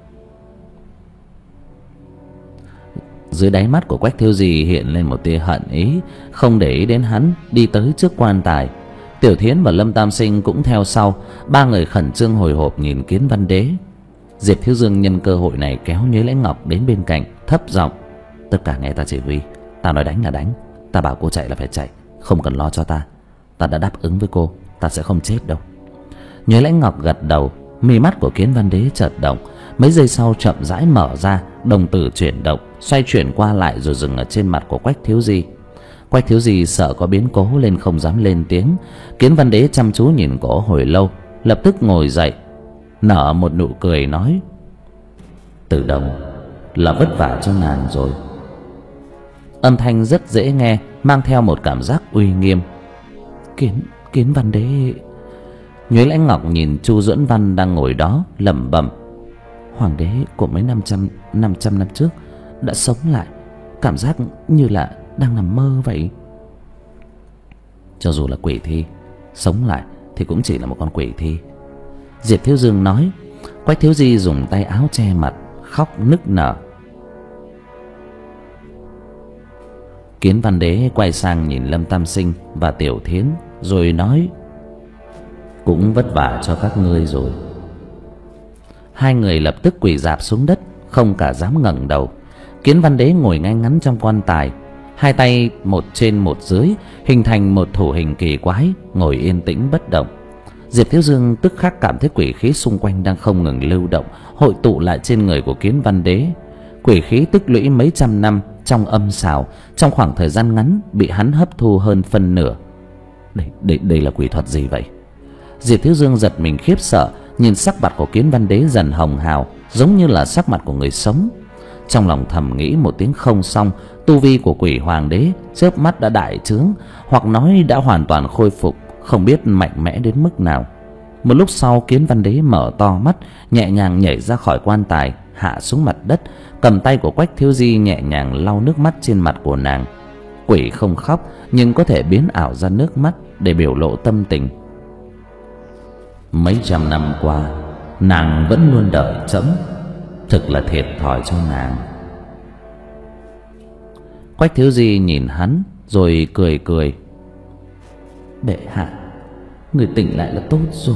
Dưới đáy mắt của Quách Thiếu Di hiện lên một tia hận ý, không để ý đến hắn, đi tới trước quan tài. Tiểu Thiến và Lâm Tam Sinh cũng theo sau, ba người khẩn trương hồi hộp nhìn Kiến Văn Đế. Diệp Thiếu Dương nhân cơ hội này kéo Nhuế Lãnh Ngọc đến bên cạnh, thấp giọng: Tất cả nghe ta chỉ huy, ta nói đánh là đánh, ta bảo cô chạy là phải chạy, không cần lo cho ta. Ta đã đáp ứng với cô, ta sẽ không chết đâu. Nhuế Lãnh Ngọc gật đầu, mi mắt của Kiến Văn Đế chợt động, mấy giây sau chậm rãi mở ra, đồng tử chuyển động, xoay chuyển qua lại rồi dừng ở trên mặt của Quách Thiếu Di. Quách Thiếu Di sợ có biến cố nên không dám lên tiếng. Kiến Văn Đế chăm chú nhìn cổ hồi lâu, lập tức ngồi dậy, nở một nụ cười nói: Tử Đồng, là vất vả cho nàng rồi. Âm thanh rất dễ nghe, mang theo một cảm giác uy nghiêm. Kiến Kiến Văn Đế. Nhuế Lãnh Ngọc nhìn Chu Duẫn Văn đang ngồi đó, lẩm bẩm: Hoàng đế của mấy năm trăm năm trăm năm trước đã sống lại, cảm giác như là đang nằm mơ vậy. Cho dù là quỷ thi, sống lại thì cũng chỉ là một con quỷ thi. Diệp Thiếu Dương nói. Quách Thiếu Di dùng tay áo che mặt, khóc nức nở. Kiến Văn Đế quay sang nhìn Lâm Tam Sinh và Tiểu Thiến rồi nói: Cũng vất vả cho các ngươi rồi. Hai người lập tức quỳ rạp xuống đất, không cả dám ngẩng đầu. Kiến Văn Đế ngồi ngay ngắn trong quan tài, hai tay một trên một dưới, hình thành một thủ hình kỳ quái, ngồi yên tĩnh bất động. Diệp Thiếu Dương tức khắc cảm thấy quỷ khí xung quanh đang không ngừng lưu động, hội tụ lại trên người của Kiến Văn Đế. Quỷ khí tích lũy mấy trăm năm trong âm xào, trong khoảng thời gian ngắn bị hắn hấp thu hơn phân nửa. Đây, đây, đây là quỷ thuật gì vậy? Diệp Thiếu Dương giật mình khiếp sợ, nhìn sắc mặt của Kiến Văn Đế dần hồng hào, giống như là sắc mặt của người sống. Trong lòng thầm nghĩ một tiếng không xong, tu vi của quỷ hoàng đế chớp mắt đã đại trướng, hoặc nói đã hoàn toàn khôi phục, không biết mạnh mẽ đến mức nào. Một lúc sau, Kiến Văn Đế mở to mắt, nhẹ nhàng nhảy ra khỏi quan tài, hạ xuống mặt đất, cầm tay của Quách Thiếu Di nhẹ nhàng lau nước mắt trên mặt của nàng. Quỷ không khóc nhưng có thể biến ảo ra nước mắt để biểu lộ tâm tình. Mấy trăm năm qua nàng vẫn luôn đợi trẫm, thực là thiệt thòi cho nàng. Quách Thiếu Di nhìn hắn rồi cười cười. Bệ hạ, người tỉnh lại là tốt rồi.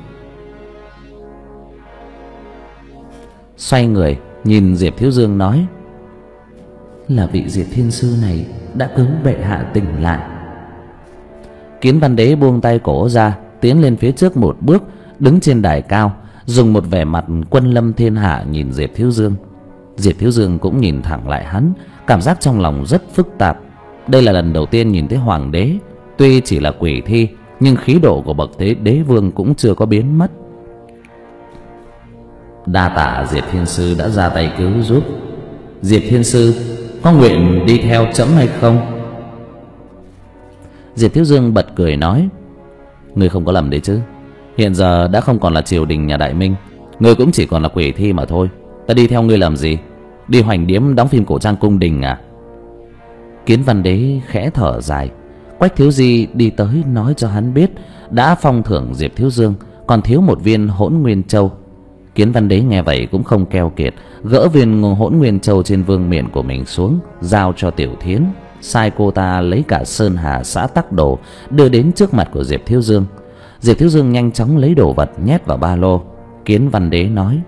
Xoay người nhìn Diệp Thiếu Dương nói, là vị Diệp Thiên Sư này đã cứu bệ hạ tỉnh lại. Kiến Văn Đế buông tay cổ ra, tiến lên phía trước một bước, đứng trên đài cao, dùng một vẻ mặt quân lâm thiên hạ nhìn Diệp Thiếu Dương. Diệp Thiếu Dương cũng nhìn thẳng lại hắn, cảm giác trong lòng rất phức tạp. Đây là lần đầu tiên nhìn thấy hoàng đế, tuy chỉ là quỷ thi nhưng khí độ của bậc thế đế vương cũng chưa có biến mất. Đa tạ Diệp Thiên Sư đã ra tay cứu giúp. Diệp Thiên Sư có nguyện đi theo trẫm hay không? Diệp Thiếu Dương bật cười nói, ngươi không có lầm đấy chứ. Hiện giờ đã không còn là triều đình nhà Đại Minh, ngươi cũng chỉ còn là quỷ thi mà thôi. Ta đi theo ngươi làm gì? Đi hoành điếm đóng phim cổ trang cung đình à? Kiến Văn Đế khẽ thở dài. Quách Thiếu Di đi tới nói cho hắn biết đã phong thưởng Diệp Thiếu Dương còn thiếu một viên Hỗn Nguyên Châu. Kiến Văn Đế nghe vậy cũng không keo kiệt, gỡ viên Hỗn Nguyên Châu trên vương miện của mình xuống, giao cho Tiểu Thiến, sai cô ta lấy cả sơn hà xã tắc đồ đưa đến trước mặt của Diệp Thiếu Dương. Diệp Thiếu Dương nhanh chóng lấy đồ vật nhét vào ba lô. Kiến Văn Đế nói,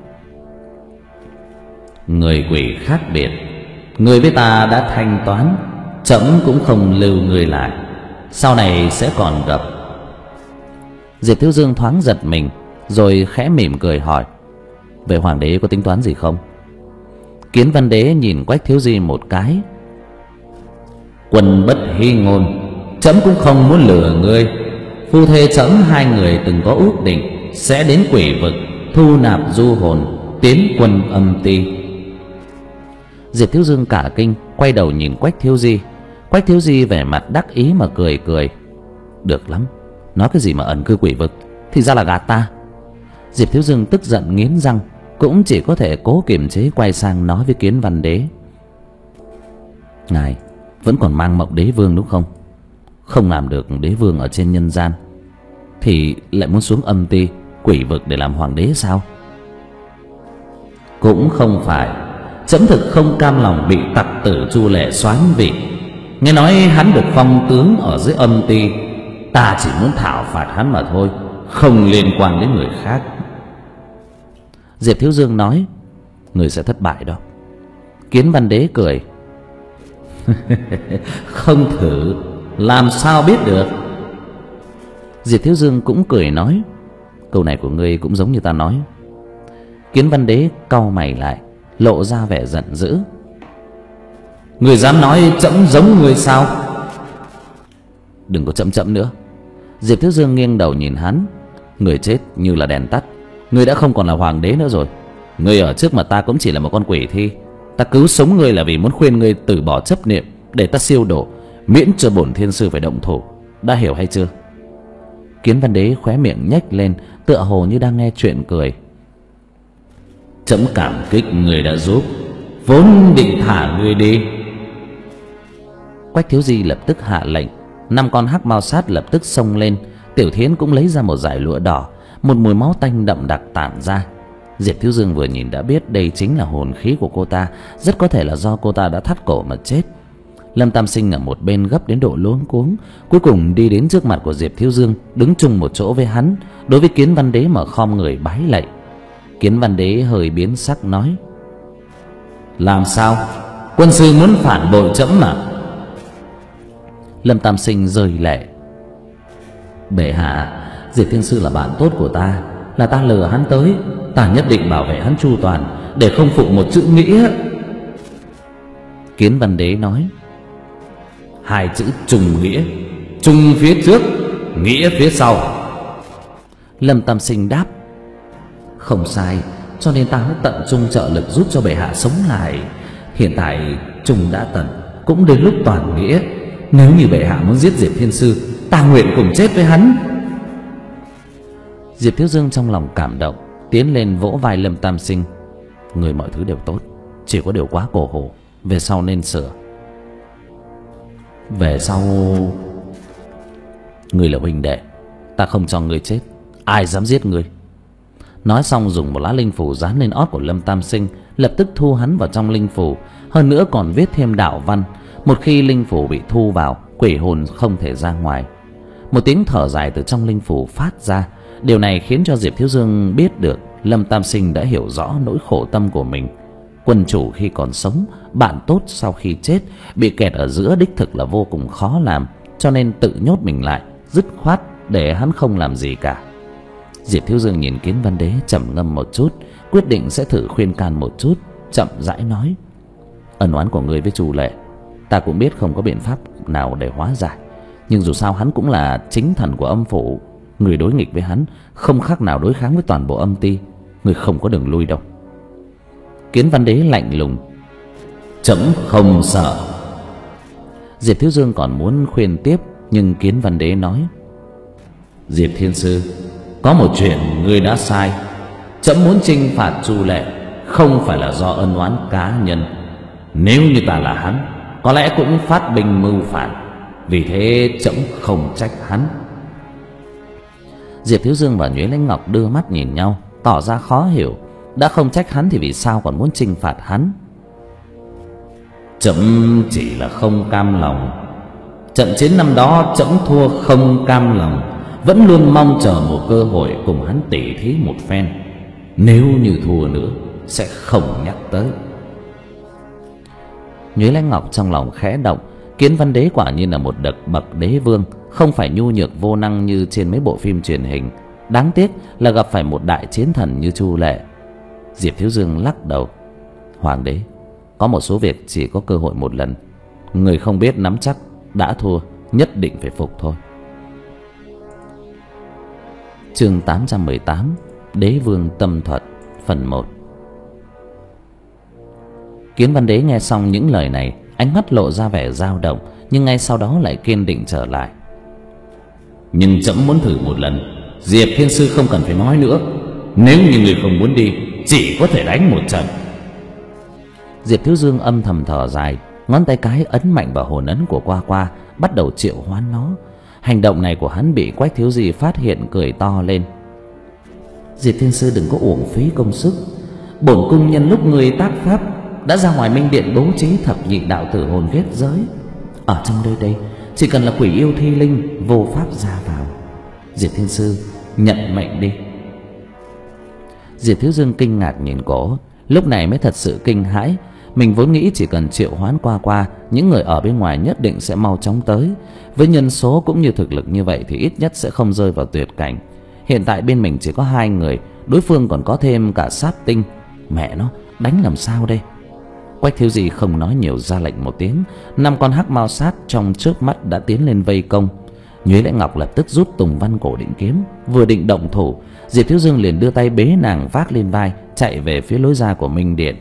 người quỷ khác biệt, người với ta đã thanh toán, trẫm cũng không lưu người lại, sau này sẽ còn gặp. Diệp Thiếu Dương thoáng giật mình, rồi khẽ mỉm cười hỏi, về hoàng đế có tính toán gì không? Kiến Văn Đế nhìn Quách Thiếu Di một cái. Quân bất hy ngôn, trẫm cũng không muốn lừa ngươi. Phu thê trẫm hai người từng có ước định sẽ đến quỷ vực thu nạp du hồn, tiến quân âm ti. Diệp Thiếu Dương cả kinh, quay đầu nhìn Quách Thiếu Di. Quách Thiếu Di vẻ mặt đắc ý mà cười cười. Được lắm, nói cái gì mà ẩn cư quỷ vực, thì ra là gạt ta. Diệp Thiếu Dương tức giận nghiến răng, cũng chỉ có thể cố kiềm chế quay sang nói với Kiến Văn Đế, ngài vẫn còn mang mộng đế vương đúng không? Không làm được đế vương ở trên nhân gian thì lại muốn xuống âm ti quỷ vực để làm hoàng đế sao? Cũng không phải, trẫm thực không cam lòng bị tặc tử Chu Lệ soán vị. Nghe nói hắn được phong tướng ở dưới âm ti, ta chỉ muốn thảo phạt hắn mà thôi, không liên quan đến người khác. Diệp Thiếu Dương nói, người sẽ thất bại đó. Kiến Văn Đế cười. Không thử làm sao biết được. Diệp Thiếu Dương cũng cười nói, câu này của ngươi cũng giống như ta nói. Kiến Văn Đế cau mày lại, lộ ra vẻ giận dữ. Người dám nói trẫm giống người sao? Đừng có chậm chậm nữa. Diệp Thiếu Dương nghiêng đầu nhìn hắn. Người chết như là đèn tắt, ngươi đã không còn là hoàng đế nữa rồi. Ngươi ở trước mặt ta cũng chỉ là một con quỷ thi. Ta cứu sống ngươi là vì muốn khuyên ngươi từ bỏ chấp niệm, để ta siêu độ, miễn cho bổn thiên sư phải động thủ. Đã hiểu hay chưa? Kiến Văn Đế khóe miệng nhếch lên, tựa hồ như đang nghe chuyện cười. Trẫm cảm kích người đã giúp, vốn định thả ngươi đi. Quách Thiếu Di lập tức hạ lệnh. Năm con hắc mao sát lập tức xông lên. Tiểu Thiến cũng lấy ra một dải lụa đỏ. Một mùi máu tanh đậm đặc tản ra. Diệp Thiếu Dương vừa nhìn đã biết đây chính là hồn khí của cô ta, rất có thể là do cô ta đã thắt cổ mà chết. Lâm Tam Sinh ở một bên gấp đến độ luống cuống, cuối cùng đi đến trước mặt của Diệp Thiếu Dương, đứng chung một chỗ với hắn, đối với Kiến Văn Đế mà khom người bái lạy. Kiến Văn Đế hơi biến sắc nói, làm sao? Quân sư muốn phản bội trẫm mà? Lâm Tam Sinh rơi lệ. Bệ hạ, Diệp Thiên Sư là bạn tốt của ta, là ta lừa hắn tới, ta nhất định bảo vệ hắn chu toàn, để không phụ một chữ nghĩa. Kiến Văn Đế nói, hai chữ trùng nghĩa, trùng phía trước, nghĩa phía sau. Lâm Tam Sinh đáp, không sai, cho nên ta mới tận trung trợ lực giúp cho bệ hạ sống lại. Hiện tại trùng đã tận, cũng đến lúc toàn nghĩa. Nếu như bệ hạ muốn giết Diệp Thiên Sư, ta nguyện cùng chết với hắn. Diệp Thiếu Dương trong lòng cảm động, tiến lên vỗ vai Lâm Tam Sinh. Người mọi thứ đều tốt, chỉ có điều quá cổ hủ, về sau nên sửa. Về sau người là huynh đệ, ta không cho người chết, ai dám giết người. Nói xong dùng một lá linh phù dán lên ót của Lâm Tam Sinh, lập tức thu hắn vào trong linh phù. Hơn nữa còn viết thêm đạo văn, một khi linh phù bị thu vào, quỷ hồn không thể ra ngoài. Một tiếng thở dài từ trong linh phù phát ra. Điều này khiến cho Diệp Thiếu Dương biết được Lâm Tam Sinh đã hiểu rõ nỗi khổ tâm của mình. Quân chủ khi còn sống, bạn tốt sau khi chết, bị kẹt ở giữa đích thực là vô cùng khó làm, cho nên tự nhốt mình lại, dứt khoát để hắn không làm gì cả. Diệp Thiếu Dương nhìn Kiến Văn Đế trầm ngâm một chút, quyết định sẽ thử khuyên can một chút, chậm rãi nói: ân oán của ngươi với Chu Lệ, ta cũng biết không có biện pháp nào để hóa giải, nhưng dù sao hắn cũng là chính thần của âm phủ, người đối nghịch với hắn không khác nào đối kháng với toàn bộ âm ty, người không có đường lui đâu. Kiến Văn Đế lạnh lùng: trẫm không sợ. Diệp Thiếu Dương còn muốn khuyên tiếp, nhưng Kiến Văn Đế nói: Diệp Thiên Sư, có một chuyện ngươi đã sai. Trẫm muốn trừng phạt Chu Lệ không phải là do ân oán cá nhân. Nếu như ta là hắn, có lẽ cũng phát binh mưu phản, vì thế trẫm không trách hắn. Diệp Thiếu Dương và Nhuế Lãnh Ngọc đưa mắt nhìn nhau, tỏ ra khó hiểu. Đã không trách hắn thì vì sao còn muốn trừng phạt hắn? Trẫm chỉ là không cam lòng. Trận chiến năm đó trẫm thua không cam lòng, vẫn luôn mong chờ một cơ hội cùng hắn tỉ thí một phen. Nếu như thua nữa sẽ không nhắc tới. Nhuế Lãnh Ngọc trong lòng khẽ động. Kiến Văn Đế quả nhiên là một bậc bậc đế vương, không phải nhu nhược vô năng như trên mấy bộ phim truyền hình. Đáng tiếc là gặp phải một đại chiến thần như Chu Lệ. Diệp Thiếu Dương lắc đầu: Hoàng đế, có một số việc chỉ có cơ hội một lần, người không biết nắm chắc, đã thua nhất định phải phục thôi. Chương tám trăm mười tám: Đế vương tâm thuật, phần một. Kiến Văn Đế nghe xong những lời này, ánh mắt lộ ra vẻ dao động, nhưng ngay sau đó lại kiên định trở lại. Nhưng trẫm muốn thử một lần, Diệp Thiên Sư không cần phải nói nữa. Nếu như người không muốn đi, chỉ có thể đánh một trận. Diệp Thiếu Dương âm thầm thở dài, ngón tay cái ấn mạnh vào hồn ấn của Qua Qua, bắt đầu triệu hoán nó. Hành động này của hắn bị Quách Thiếu Di phát hiện, cười to lên: Diệp Thiên Sư đừng có uổng phí công sức. Bổn cung nhân lúc người tác pháp đã ra ngoài Minh Điện bố trí thập nhị đạo tử hồn kết giới. Ở trong nơi đây chỉ cần là quỷ yêu thi linh vô pháp ra vào. Diệp Thiên Sư nhận mệnh đi. Diệp Thiếu Dương kinh ngạc nhìn cổ, lúc này mới thật sự kinh hãi. Mình vốn nghĩ chỉ cần triệu hoán Qua Qua, những người ở bên ngoài nhất định sẽ mau chóng tới. Với nhân số cũng như thực lực như vậy thì ít nhất sẽ không rơi vào tuyệt cảnh. Hiện tại bên mình chỉ có hai người, đối phương còn có thêm cả sát tinh. Mẹ nó, đánh làm sao đây? Quách Thiếu Di không nói nhiều, ra lệnh một tiếng, năm con hắc mao sát trong trước mắt đã tiến lên vây công. Nhuế Lãnh Ngọc lập tức rút Tùng Văn Cổ Định Kiếm, vừa định động thủ, Diệp Thiếu Dương liền đưa tay bế nàng vác lên vai, chạy về phía lối ra của Minh Điện.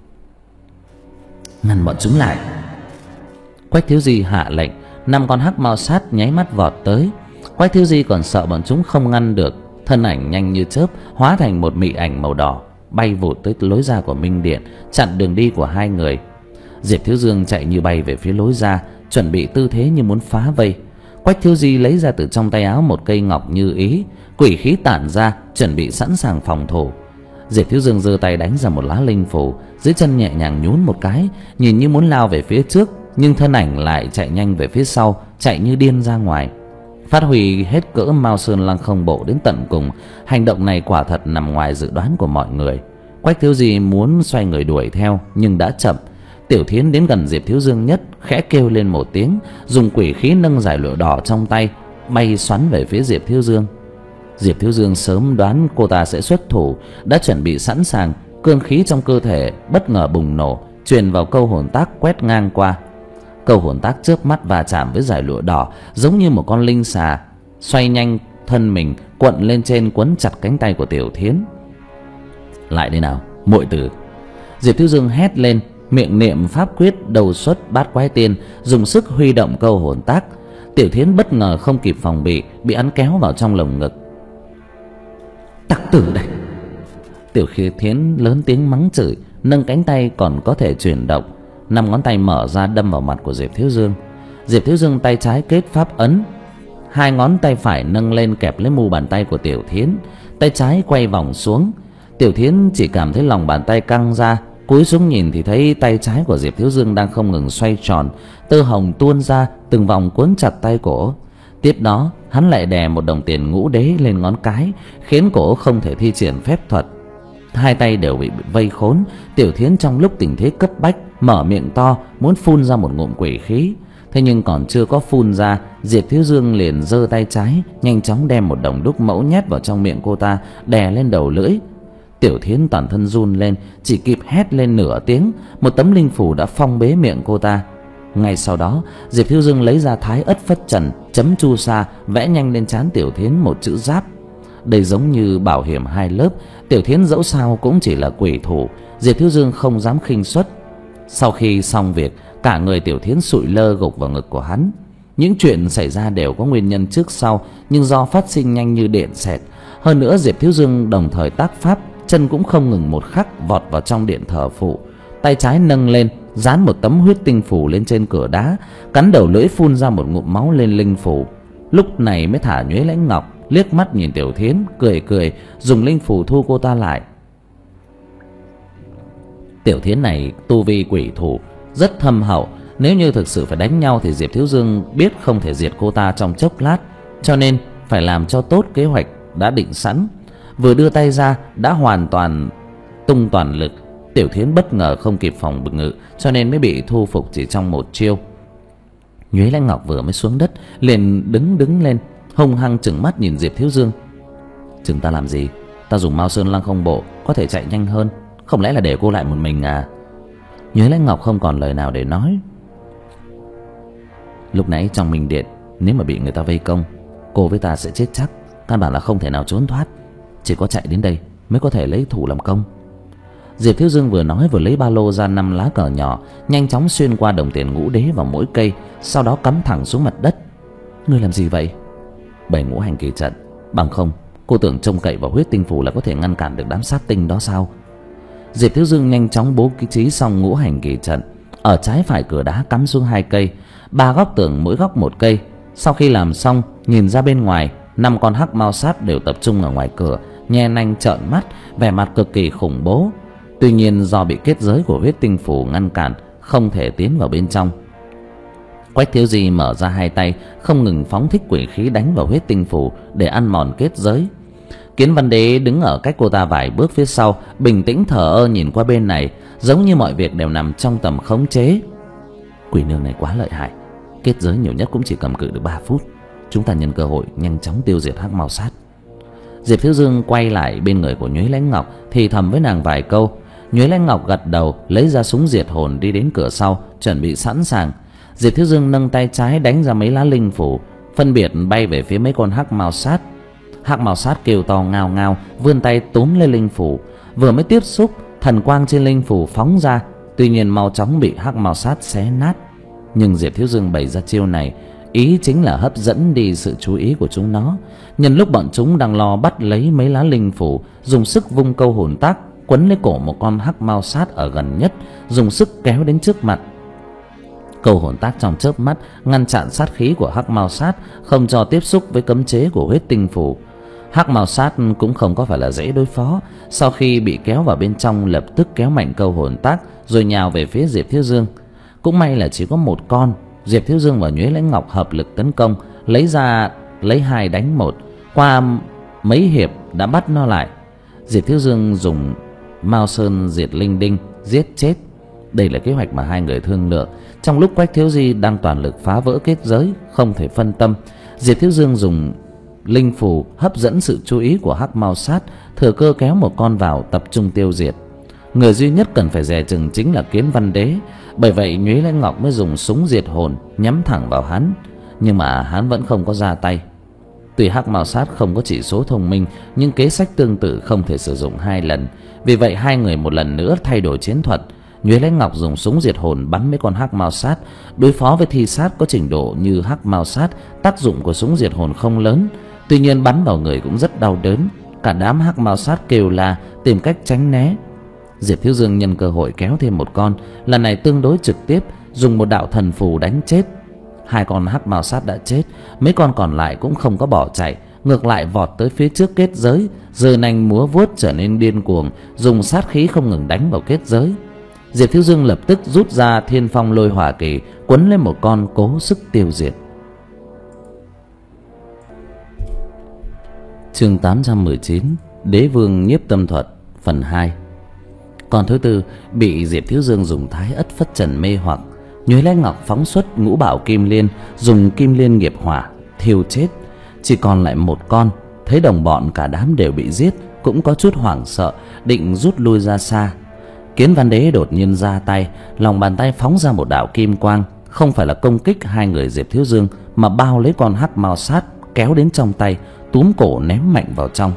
Ngăn bọn chúng lại. Quách Thiếu Di hạ lệnh, năm con hắc mao sát nháy mắt vọt tới. Quách Thiếu Di còn sợ bọn chúng không ngăn được, thân ảnh nhanh như chớp hóa thành một mị ảnh màu đỏ, bay vụt tới lối ra của Minh Điện, chặn đường đi của hai người. Diệp Thiếu Dương chạy như bay về phía lối ra, chuẩn bị tư thế như muốn phá vây. Quách Thiếu Di lấy ra từ trong tay áo một cây ngọc như ý, quỷ khí tản ra, chuẩn bị sẵn sàng phòng thủ. Diệp Thiếu Dương giơ tay đánh ra một lá linh phù, dưới chân nhẹ nhàng nhún một cái, nhìn như muốn lao về phía trước, nhưng thân ảnh lại chạy nhanh về phía sau, chạy như điên ra ngoài. Phát huy hết cỡ Mao Sơn Lăng Không Bộ đến tận cùng, hành động này quả thật nằm ngoài dự đoán của mọi người. Quách Thiếu Di muốn xoay người đuổi theo nhưng đã chậm. Tiểu Thiến đến gần Diệp Thiếu Dương nhất, khẽ kêu lên một tiếng, dùng quỷ khí nâng giải lụa đỏ trong tay, bay xoắn về phía Diệp Thiếu Dương. Diệp Thiếu Dương sớm đoán cô ta sẽ xuất thủ, đã chuẩn bị sẵn sàng, cương khí trong cơ thể bất ngờ bùng nổ, truyền vào câu hồn tác quét ngang qua. Câu hồn tác chớp mắt va chạm với giải lụa đỏ, giống như một con linh xà, xoay nhanh thân mình, cuộn lên trên quấn chặt cánh tay của Tiểu Thiến. Lại đây nào, muội tử! Diệp Thiếu Dương hét lên, miệng niệm pháp quyết đầu xuất bát quái tiên, dùng sức huy động câu hồn tác. Tiểu Thiến bất ngờ không kịp phòng bị, bị hắn kéo vào trong lồng ngực. Tặc tử đây! Tiểu Khí Thiến lớn tiếng mắng chửi, nâng cánh tay còn có thể chuyển động, năm ngón tay mở ra đâm vào mặt của Diệp Thiếu Dương. Diệp Thiếu Dương tay trái kết pháp ấn, hai ngón tay phải nâng lên kẹp lấy mu bàn tay của Tiểu Thiến, tay trái quay vòng xuống. Tiểu Thiến chỉ cảm thấy lòng bàn tay căng ra, cúi xuống nhìn thì thấy tay trái của Diệp Thiếu Dương đang không ngừng xoay tròn, tơ hồng tuôn ra từng vòng quấn chặt tay cổ. Tiếp đó hắn lại đè một đồng tiền ngũ đế lên ngón cái, khiến cổ không thể thi triển phép thuật. Hai tay đều bị vây khốn. Tiểu Thiến trong lúc tình thế cấp bách mở miệng to muốn phun ra một ngụm quỷ khí. Thế nhưng còn chưa có phun ra, Diệp Thiếu Dương liền giơ tay trái nhanh chóng đem một đồng đúc mẫu nhét vào trong miệng cô ta, đè lên đầu lưỡi. Tiểu Thiến toàn thân run lên, chỉ kịp hét lên nửa tiếng, một tấm linh phủ đã phong bế miệng cô ta. Ngay sau đó, Diệp Thiếu Dương lấy ra Thái Ất Phất Trần, chấm chu sa, vẽ nhanh lên trán Tiểu Thiến một chữ giáp. Đây giống như bảo hiểm hai lớp, Tiểu Thiến dẫu sao cũng chỉ là quỷ thủ, Diệp Thiếu Dương không dám khinh suất. Sau khi xong việc, cả người Tiểu Thiến sụi lơ gục vào ngực của hắn. Những chuyện xảy ra đều có nguyên nhân trước sau, nhưng do phát sinh nhanh như điện xẹt. Hơn nữa Diệp Thiếu Dương đồng thời tác pháp, chân cũng không ngừng một khắc vọt vào trong điện thờ phụ, tay trái nâng lên dán một tấm huyết tinh phù lên trên cửa đá, cắn đầu lưỡi phun ra một ngụm máu lên linh phù. Lúc này mới thả Nhuế Lãnh Ngọc, liếc mắt nhìn Tiểu Thiến, cười cười dùng linh phù thu cô ta lại. Tiểu Thiến này tu vi quỷ thủ rất thâm hậu, nếu như thực sự phải đánh nhau thì Diệp Thiếu Dương biết không thể diệt cô ta trong chốc lát, cho nên phải làm cho tốt kế hoạch đã định sẵn. Vừa đưa tay ra đã hoàn toàn tung toàn lực. Tiểu Thiến bất ngờ không kịp phòng ngự, cho nên mới bị thu phục chỉ trong một chiêu. Nhuế Lãnh Ngọc vừa mới xuống đất liền đứng đứng lên, hung hăng trừng mắt nhìn Diệp Thiếu Dương. Chừng ta làm gì? Ta dùng Mao Sơn Lăng Không Bộ có thể chạy nhanh hơn, không lẽ là để cô lại một mình à? Nhuế Lãnh Ngọc không còn lời nào để nói. Lúc nãy trong Minh Điện, nếu mà bị người ta vây công, cô với ta sẽ chết chắc, căn bản là không thể nào trốn thoát. Chỉ có chạy đến đây mới có thể lấy thủ làm công. Diệp Thiếu Dương vừa nói vừa lấy ba lô ra năm lá cờ nhỏ, nhanh chóng xuyên qua đồng tiền ngũ đế vào mỗi cây, sau đó cắm thẳng xuống mặt đất. Ngươi làm gì vậy? Bày ngũ hành kỳ trận, bằng không cô tưởng trông cậy vào huyết tinh phù là có thể ngăn cản được đám sát tinh đó sao? Diệp Thiếu Dương nhanh chóng bố trí xong ngũ hành kỳ trận, ở trái phải cửa đá cắm xuống hai cây, ba góc tường mỗi góc một cây. Sau khi làm xong, nhìn ra bên ngoài, năm con hắc mao sát đều tập trung ở ngoài cửa, nhe nanh trợn mắt, vẻ mặt cực kỳ khủng bố. Tuy nhiên do bị kết giới của huyết tinh phù ngăn cản, không thể tiến vào bên trong. Quách Thiếu Di mở ra hai tay, không ngừng phóng thích quỷ khí đánh vào huyết tinh phù để ăn mòn kết giới. Kiến Văn Đế đứng ở cách cô ta vài bước phía sau, bình tĩnh thờ ơ nhìn qua bên này, giống như mọi việc đều nằm trong tầm khống chế. Quỷ nương này quá lợi hại, kết giới nhiều nhất cũng chỉ cầm cự được ba phút. Chúng ta nhân cơ hội nhanh chóng tiêu diệt hắc mao sát. Diệp Thiếu Dương quay lại bên người của Nhuế Lãnh Ngọc, thì thầm với nàng vài câu. Nhuế Lãnh Ngọc gật đầu, lấy ra súng diệt hồn đi đến cửa sau, chuẩn bị sẵn sàng. Diệp Thiếu Dương nâng tay trái đánh ra mấy lá linh phủ, phân biệt bay về phía mấy con hắc mao sát. Hắc mao sát kêu to ngao ngao, vươn tay túm lên linh phủ. Vừa mới tiếp xúc, thần quang trên linh phủ phóng ra, tuy nhiên mau chóng bị hắc mao sát xé nát. Nhưng Diệp Thiếu Dương bày ra chiêu này, ý chính là hấp dẫn đi sự chú ý của chúng nó. Nhân lúc bọn chúng đang lo bắt lấy mấy lá linh phủ, dùng sức vung câu hồn tác quấn lấy cổ một con hắc mao sát ở gần nhất, dùng sức kéo đến trước mặt. Câu hồn tác trong chớp mắt ngăn chặn sát khí của hắc mao sát, không cho tiếp xúc với cấm chế của huyết tinh phủ. Hắc mao sát cũng không có phải là dễ đối phó, sau khi bị kéo vào bên trong lập tức kéo mạnh câu hồn tác rồi nhào về phía Diệp Thiếu Dương. Cũng may là chỉ có một con. Diệp Thiếu Dương và Nhuế Lãnh Ngọc hợp lực tấn công, lấy ra lấy hai đánh một, qua mấy hiệp đã bắt nó lại. Diệp Thiếu Dương dùng Mao Sơn diệt linh đinh giết chết. Đây là kế hoạch mà hai người thương lượng. Trong lúc Quách Thiếu Di đang toàn lực phá vỡ kết giới, không thể phân tâm, Diệp Thiếu Dương dùng linh phù hấp dẫn sự chú ý của hắc mao sát, thừa cơ kéo một con vào tập trung tiêu diệt. Người duy nhất cần phải dè chừng chính là Kiến Văn Đế. Bởi vậy Nhuế Lãnh Ngọc mới dùng súng diệt hồn nhắm thẳng vào hắn, nhưng mà hắn vẫn không có ra tay. Tuy hắc mao sát không có chỉ số thông minh, nhưng kế sách tương tự không thể sử dụng hai lần. Vì vậy hai người một lần nữa thay đổi chiến thuật. Nhuế Lãnh Ngọc dùng súng diệt hồn bắn mấy con hắc mao sát. Đối phó với thi sát có trình độ như hắc mao sát, tác dụng của súng diệt hồn không lớn, tuy nhiên bắn vào người cũng rất đau đớn. Cả đám hắc mao sát kêu la tìm cách tránh né. Diệp Thiếu Dương nhân cơ hội kéo thêm một con, lần này tương đối trực tiếp, dùng một đạo thần phù đánh chết. Hai con hắc mao sát đã chết, mấy con còn lại cũng không có bỏ chạy, ngược lại vọt tới phía trước kết giới, giơ nanh múa vuốt trở nên điên cuồng, dùng sát khí không ngừng đánh vào kết giới. Diệp Thiếu Dương lập tức rút ra Thiên Phong Lôi Hỏa Kỳ, quấn lên một con cố sức tiêu diệt. Chương tám trăm mười chín, Đế Vương Nhiếp Tâm Thuật phần hai. Con thứ tư bị Diệp Thiếu Dương dùng Thái Ất Phất Trần mê hoặc, Nhuế Lãnh Ngọc phóng xuất Ngũ Bảo Kim Liên, dùng Kim Liên nghiệp hỏa thiêu chết. Chỉ còn lại một con, thấy đồng bọn cả đám đều bị giết, cũng có chút hoảng sợ, định rút lui ra xa. Kiến Văn Đế đột nhiên ra tay, lòng bàn tay phóng ra một đạo kim quang, không phải là công kích hai người Diệp Thiếu Dương, mà bao lấy con hắc mao sát kéo đến trong tay, túm cổ ném mạnh vào trong.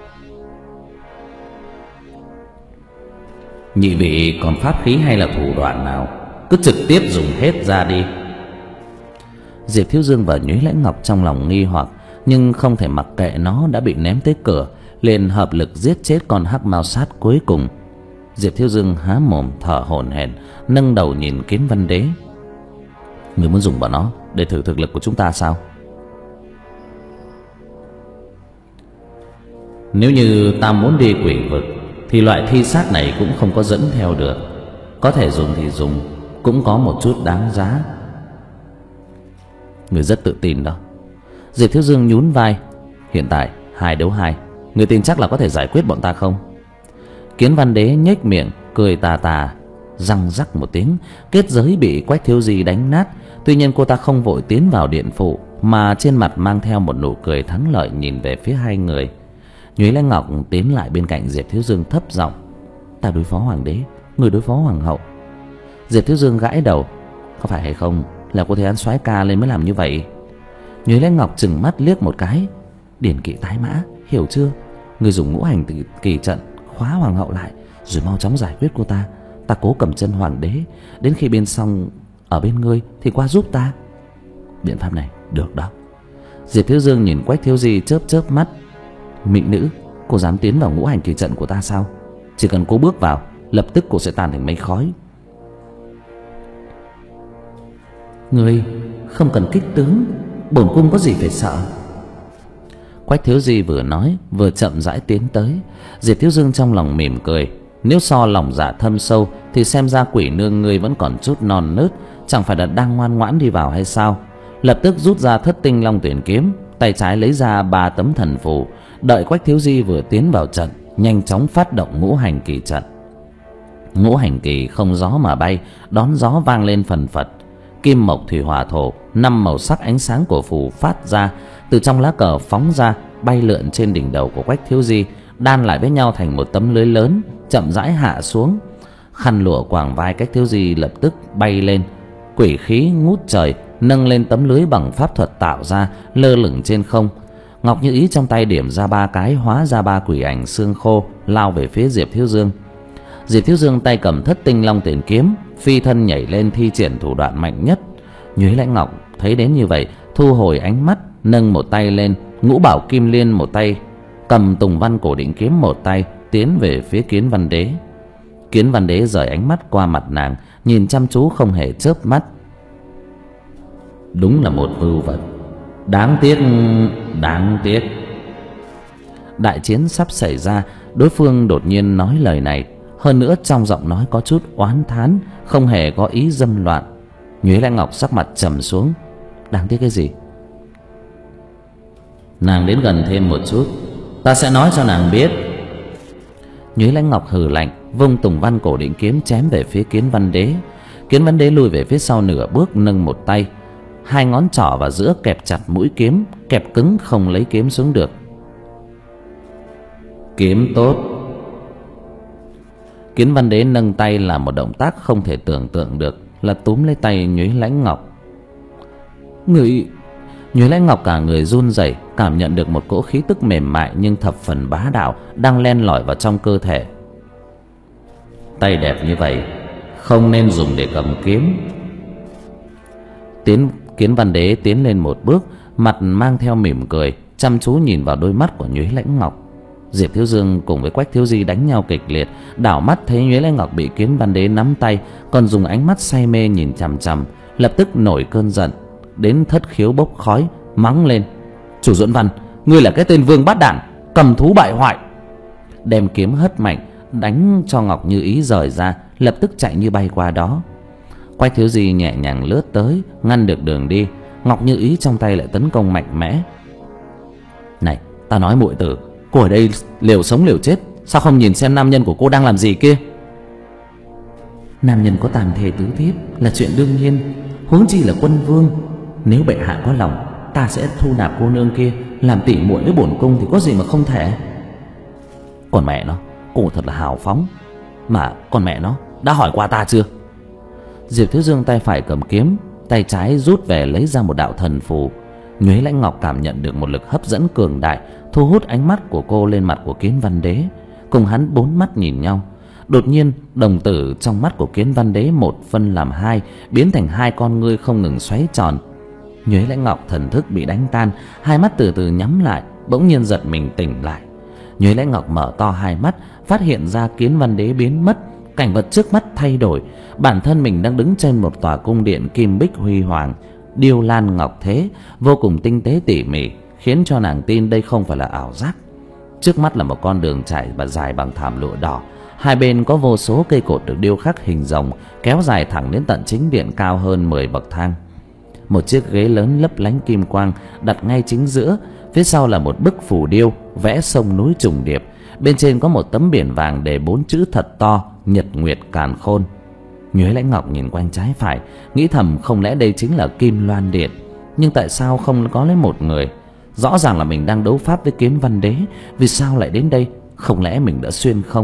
Nhị vị còn pháp khí hay là thủ đoạn nào, cứ trực tiếp dùng hết ra đi. Diệp Thiếu Dương và Nhuế Lãnh Ngọc trong lòng nghi hoặc, nhưng không thể mặc kệ nó đã bị ném tới cửa, liền hợp lực giết chết con hắc mao sát cuối cùng. Diệp Thiếu Dương há mồm thở hổn hển, nâng đầu nhìn Kiến Văn Đế. Người muốn dùng bọn nó để thử thực lực của chúng ta sao? Nếu như ta muốn đi quỷ vực thì loại thi xác này cũng không có dẫn theo được. Có thể dùng thì dùng, cũng có một chút đáng giá. Người rất tự tin đó. Diệp Thiếu Dương nhún vai. Hiện tại hai đấu hai, người tin chắc là có thể giải quyết bọn ta không? Kiến Văn Đế nhếch miệng cười tà tà, răng rắc một tiếng, kết giới bị Quách Thiếu Di đánh nát. Tuy nhiên cô ta không vội tiến vào điện phủ, mà trên mặt mang theo một nụ cười thắng lợi nhìn về phía hai người. Nhuế Lãnh Ngọc tiến lại bên cạnh Diệp Thiếu Dương thấp giọng: Ta đối phó hoàng đế, người đối phó hoàng hậu. Diệp Thiếu Dương gãi đầu: Có phải hay không là cô thấy ăn soái ca lên mới làm như vậy? Nhuế Lãnh Ngọc chừng mắt liếc một cái: Điển kỵ tái mã, hiểu chưa? Người dùng ngũ hành kỳ trận khóa hoàng hậu lại, rồi mau chóng giải quyết cô ta. Ta cố cầm chân hoàng đế, đến khi bên xong ở bên ngươi thì qua giúp ta. Biện pháp này được đó. Diệp Thiếu Dương nhìn Quách Thiếu Di chớp chớp mắt: Mỹ nữ, cô dám tiến vào ngũ hành kỳ trận của ta sao? Chỉ cần cô bước vào, lập tức cô sẽ tan thành mây khói. Ngươi không cần kích tướng, bổn cung có gì phải sợ. Quách Thiếu Di vừa nói vừa chậm rãi tiến tới. Diệp Thiếu Dương trong lòng mỉm cười. Nếu so lòng dạ thâm sâu thì xem ra quỷ nương ngươi vẫn còn chút non nớt, chẳng phải là đang ngoan ngoãn đi vào hay sao? Lập tức rút ra Thất Tinh Long Tuyển Kiếm, tay trái lấy ra ba tấm thần phù. Đợi Quách Thiếu Di vừa tiến vào trận, nhanh chóng phát động ngũ hành kỳ trận. Ngũ hành kỳ không gió mà bay, đón gió vang lên phần phật. Kim mộc thủy hỏa thổ, năm màu sắc ánh sáng của phù phát ra, từ trong lá cờ phóng ra, bay lượn trên đỉnh đầu của Quách Thiếu Di, đan lại với nhau thành một tấm lưới lớn, chậm rãi hạ xuống. Khăn lụa quàng vai Quách Thiếu Di lập tức bay lên, quỷ khí ngút trời, nâng lên tấm lưới bằng pháp thuật tạo ra, lơ lửng trên không. Ngọc Như Ý trong tay điểm ra ba cái, hóa ra ba quỷ ảnh xương khô lao về phía Diệp Thiếu Dương. Diệp Thiếu Dương tay cầm Thất Tinh Long Tuyển Kiếm, phi thân nhảy lên thi triển thủ đoạn mạnh nhất. Nhuế Lãnh Ngọc thấy đến như vậy, thu hồi ánh mắt, nâng một tay lên, Ngũ Bảo Kim Liên một tay, cầm Tùng Văn Cổ Định Kiếm một tay, tiến về phía Kiến Văn Đế. Kiến Văn Đế rời ánh mắt qua mặt nàng, nhìn chăm chú không hề chớp mắt. Đúng là một vưu vật, đáng tiếc, đáng tiếc. Đại chiến sắp xảy ra, đối phương đột nhiên nói lời này, hơn nữa trong giọng nói có chút oán thán, không hề có ý dâm loạn. Nhuế Lãnh Ngọc sắc mặt trầm xuống. Đáng tiếc cái gì? Nàng đến gần thêm một chút, ta sẽ nói cho nàng biết. Nhuế Lãnh Ngọc hừ lạnh, vung Tùng Văn Cổ Định Kiếm chém về phía Kiến Văn Đế. Kiến Văn Đế lùi về phía sau nửa bước, nâng một tay, hai ngón trỏ vào giữa kẹp chặt mũi kiếm, kẹp cứng không lấy kiếm xuống được. Kiếm tốt. Kiến Văn Đế nâng tay làm một động tác không thể tưởng tượng được, là túm lấy tay Nhuế Lãnh Ngọc. Người... Nhuế Lãnh Ngọc cả người run rẩy, cảm nhận được một cỗ khí tức mềm mại nhưng thập phần bá đạo đang len lỏi vào trong cơ thể. Tay đẹp như vậy không nên dùng để cầm kiếm. Tiến Kiến Văn Đế tiến lên một bước, mặt mang theo mỉm cười, chăm chú nhìn vào đôi mắt của Nhuế Lãnh Ngọc. Diệp Thiếu Dương cùng với Quách Thiếu Di đánh nhau kịch liệt, đảo mắt thấy Nhuế Lai Ngọc bị Kiến Văn Đế nắm tay, còn dùng ánh mắt say mê nhìn chằm chằm, lập tức nổi cơn giận đến thất khiếu bốc khói, mắng lên: "Chủ Duẫn Văn, ngươi là cái tên vương bát đản, cầm thú bại hoại!" Đem kiếm hất mạnh đánh cho Ngọc Như Ý rời ra, lập tức chạy như bay qua đó. Quách Thiếu Di nhẹ nhàng lướt tới, ngăn được đường đi. Ngọc Như Ý trong tay lại tấn công mạnh mẽ. "Này, ta nói muội tử, cô ở đây liều sống liều chết, sao không nhìn xem nam nhân của cô đang làm gì kia?" "Nam nhân có tàn thề tứ thiếp là chuyện đương nhiên, huống chi là quân vương. Nếu bệ hạ có lòng, ta sẽ thu nạp cô nương kia làm tỷ muội với bổn cung thì có gì mà không thể." "Còn mẹ nó, cô thật là hào phóng. Mà con mẹ nó đã hỏi qua ta chưa?" Diệp Thiếu Dương tay phải cầm kiếm, tay trái rút về lấy ra một đạo thần phù. Nhuế Lãnh Ngọc cảm nhận được một lực hấp dẫn cường đại, thu hút ánh mắt của cô lên mặt của Kiến Văn Đế. Cùng hắn bốn mắt nhìn nhau. Đột nhiên đồng tử trong mắt của Kiến Văn Đế một phân làm hai, biến thành hai con ngươi không ngừng xoáy tròn. Nhuế Lãnh Ngọc thần thức bị đánh tan, hai mắt từ từ nhắm lại, bỗng nhiên giật mình tỉnh lại. Nhuế Lãnh Ngọc mở to hai mắt, phát hiện ra Kiến Văn Đế biến mất, cảnh vật trước mắt thay đổi, bản thân mình đang đứng trên một tòa cung điện kim bích huy hoàng, điêu lan ngọc thế, vô cùng tinh tế tỉ mỉ, khiến cho nàng tin đây không phải là ảo giác. Trước mắt là một con đường trải và dài bằng thảm lụa đỏ, hai bên có vô số cây cột được điêu khắc hình rồng, kéo dài thẳng đến tận chính điện cao hơn mười bậc thang. Một chiếc ghế lớn lấp lánh kim quang đặt ngay chính giữa, phía sau là một bức phù điêu vẽ sông núi trùng điệp, bên trên có một tấm biển vàng để bốn chữ thật to: Nhật Nguyệt Càn Khôn. Nhuế Lãnh Ngọc nhìn quanh trái phải, nghĩ thầm không lẽ đây chính là Kim Loan Điện, nhưng tại sao không có lấy một người? Rõ ràng là mình đang đấu pháp với Kiến Văn Đế, vì sao lại đến đây? Không lẽ mình đã xuyên không?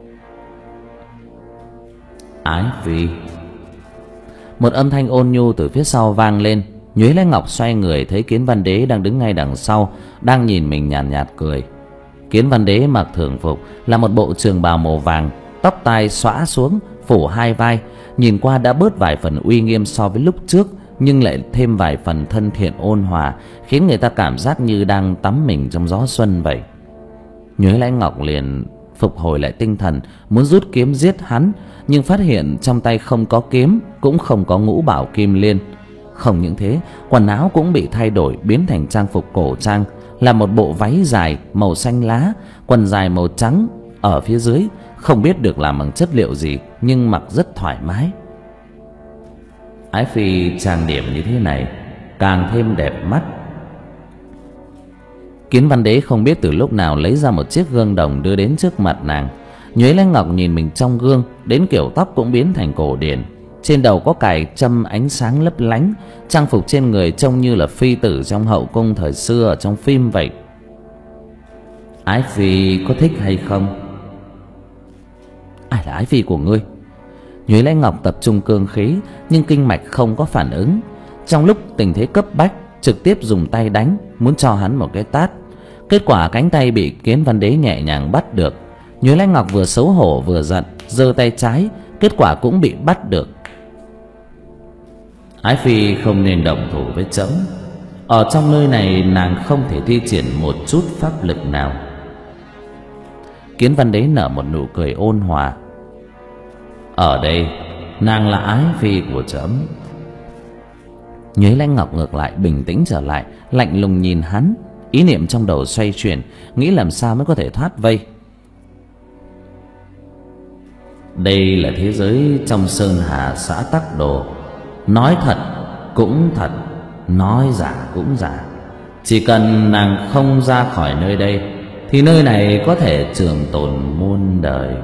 "Ái Phi!" Một âm thanh ôn nhu từ phía sau vang lên. Nhuế Lãnh Ngọc xoay người thấy Kiến Văn Đế đang đứng ngay đằng sau, đang nhìn mình nhàn nhạt, nhạt cười. Kiến Văn Đế mặc thường phục là một bộ trường bào màu vàng, tóc tai xõa xuống phủ hai vai, nhìn qua đã bớt vài phần uy nghiêm so với lúc trước, nhưng lại thêm vài phần thân thiện ôn hòa, khiến người ta cảm giác như đang tắm mình trong gió xuân vậy. Nhuế Lãnh Ngọc liền phục hồi lại tinh thần, muốn rút kiếm giết hắn, nhưng phát hiện trong tay không có kiếm, cũng không có ngũ bảo kim liên. Không những thế, quần áo cũng bị thay đổi, biến thành trang phục cổ trang, là một bộ váy dài màu xanh lá, quần dài màu trắng, ở phía dưới không biết được làm bằng chất liệu gì, nhưng mặc rất thoải mái. Ái Phi trang điểm như thế này càng thêm đẹp mắt. Kiến Văn Đế không biết từ lúc nào lấy ra một chiếc gương đồng đưa đến trước mặt nàng. Nhuế Lãnh Ngọc nhìn mình trong gương, đến kiểu tóc cũng biến thành cổ điển, trên đầu có cài châm ánh sáng lấp lánh, trang phục trên người trông như là phi tử trong hậu cung thời xưa ở trong phim vậy. Ái Phi có thích hay không? Ai là ái phi của ngươi? Nhuế Lãnh Ngọc tập trung cương khí, nhưng kinh mạch không có phản ứng. Trong lúc tình thế cấp bách, trực tiếp dùng tay đánh, muốn cho hắn một cái tát. Kết quả cánh tay bị Kiến Văn Đế nhẹ nhàng bắt được. Nhuế Lãnh Ngọc vừa xấu hổ vừa giận, giơ tay trái, kết quả cũng bị bắt được. Ái Phi không nên động thủ với trẫm. Ở trong nơi này nàng không thể thi triển một chút pháp lực nào. Kiến Văn Đế nở một nụ cười ôn hòa. Ở đây nàng là ái phi của trẫm. Nhuế Lãnh Ngọc ngược lại bình tĩnh trở lại, lạnh lùng nhìn hắn, ý niệm trong đầu xoay chuyển, nghĩ làm sao mới có thể thoát vây. Đây là thế giới trong sơn hà xã Tắc Đồ, nói thật cũng thật, nói giả cũng giả. Chỉ cần nàng không ra khỏi nơi đây thì nơi này có thể trường tồn muôn đời.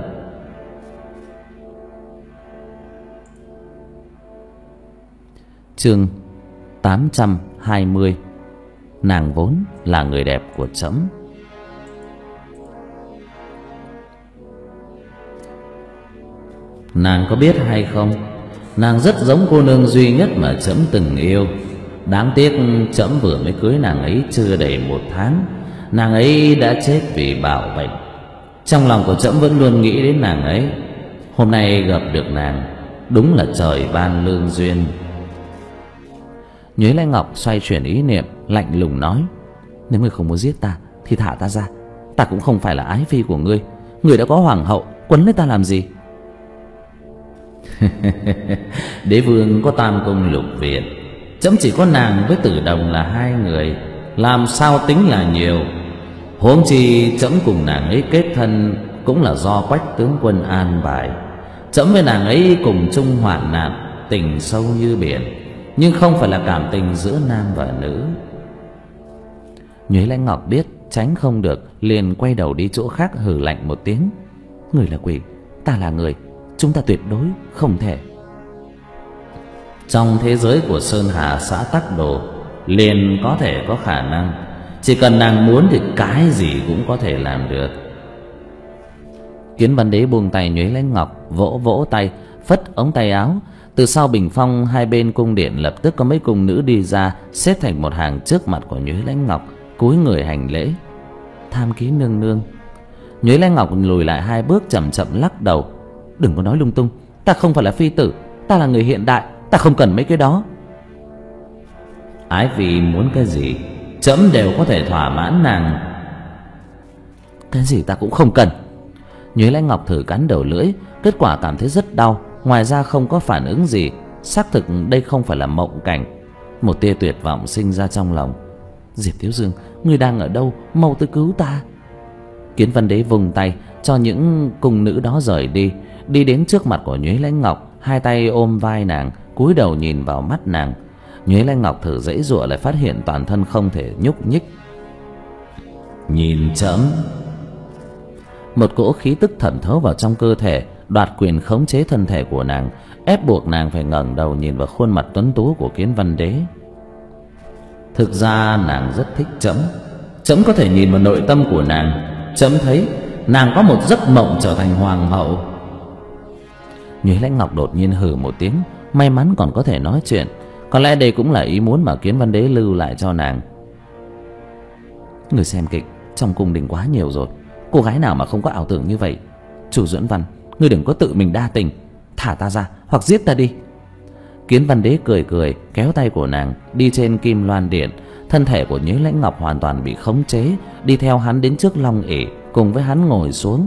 Chương tám trăm hai mươi. Nàng vốn là người đẹp của trẫm. Nàng có biết hay không, nàng rất giống cô nương duy nhất mà trẫm từng yêu. Đáng tiếc trẫm vừa mới cưới nàng ấy chưa đầy một tháng, nàng ấy đã chết vì bạo bệnh. Trong lòng của trẫm vẫn luôn nghĩ đến nàng ấy. Hôm nay gặp được nàng, đúng là trời ban lương duyên. Nhuế Lãnh Ngọc xoay chuyển ý niệm, lạnh lùng nói: Nếu ngươi không muốn giết ta thì thả ta ra, Ta cũng không phải là ái phi của ngươi. Ngươi đã có hoàng hậu, quấn lấy ta làm gì? Đế vương có tam cung lục viện, chấm chỉ có nàng với Tử Đồng là hai người, làm sao tính là nhiều. Huống chi chấm cùng nàng ấy kết thân cũng là do Quách tướng quân an bài. Chấm với nàng ấy cùng chung hoạn nạn, tình sâu như biển, nhưng không phải là cảm tình giữa nam và nữ. Nhuế Lãnh Ngọc biết tránh không được, liền quay đầu đi chỗ khác, hừ lạnh một tiếng. Người là quỷ, ta là người, chúng ta tuyệt đối không thể. Trong thế giới của Sơn Hà xã Tắc Đồ liền có thể có khả năng, chỉ cần nàng muốn thì cái gì cũng có thể làm được. Kiến Văn Đế buông tay Nhuế Lãnh Ngọc, vỗ vỗ tay, phất ống tay áo. Từ sau bình phong hai bên cung điện lập tức có mấy cung nữ đi ra, xếp thành một hàng trước mặt của Nhuế Lãnh Ngọc, cúi người hành lễ. Tham kiến nương nương. Nhuế Lãnh Ngọc lùi lại hai bước, chậm chậm lắc đầu. Đừng có nói lung tung, ta không phải là phi tử, ta là người hiện đại, ta không cần mấy cái đó. Ái phi muốn cái gì, chấm đều có thể thỏa mãn nàng. Cái gì ta cũng không cần. Nhuế Lãnh Ngọc thử cắn đầu lưỡi, kết quả cảm thấy rất đau, ngoài ra không có phản ứng gì. Xác thực đây không phải là mộng cảnh. Một tia tuyệt vọng sinh ra trong lòng. Diệp Thiếu Dương, ngươi đang ở đâu, mau tới cứu ta. Kiến Văn Đế vùng tay cho những cung nữ đó rời đi, đi đến trước mặt của Nhuế Lãnh Ngọc, hai tay ôm vai nàng, cúi đầu nhìn vào mắt nàng. Nhuế Lãnh Ngọc thử giãy giụa, lại phát hiện toàn thân không thể nhúc nhích. Nhìn chấm. Một cỗ khí tức thẩm thấu vào trong cơ thể, đoạt quyền khống chế thân thể của nàng, ép buộc nàng phải ngẩng đầu nhìn vào khuôn mặt tuấn tú của Kiến Văn Đế. Thực ra nàng rất thích chấm, chấm có thể nhìn vào nội tâm của nàng. Chấm thấy nàng có một giấc mộng trở thành hoàng hậu. Nhuế Lãnh Ngọc đột nhiên hừ một tiếng, may mắn còn có thể nói chuyện. Có lẽ đây cũng là ý muốn mà Kiến Văn Đế lưu lại cho nàng. Người xem kịch trong cung đình quá nhiều rồi, cô gái nào mà không có ảo tưởng như vậy. Chủ Duẫn Văn, ngươi đừng có tự mình đa tình, thả ta ra hoặc giết ta đi. Kiến Văn Đế cười cười, kéo tay của nàng đi trên Kim Loan Điện. Thân thể của Nhuế Lãnh Ngọc hoàn toàn bị khống chế, đi theo hắn đến trước long ỷ, cùng với hắn ngồi xuống.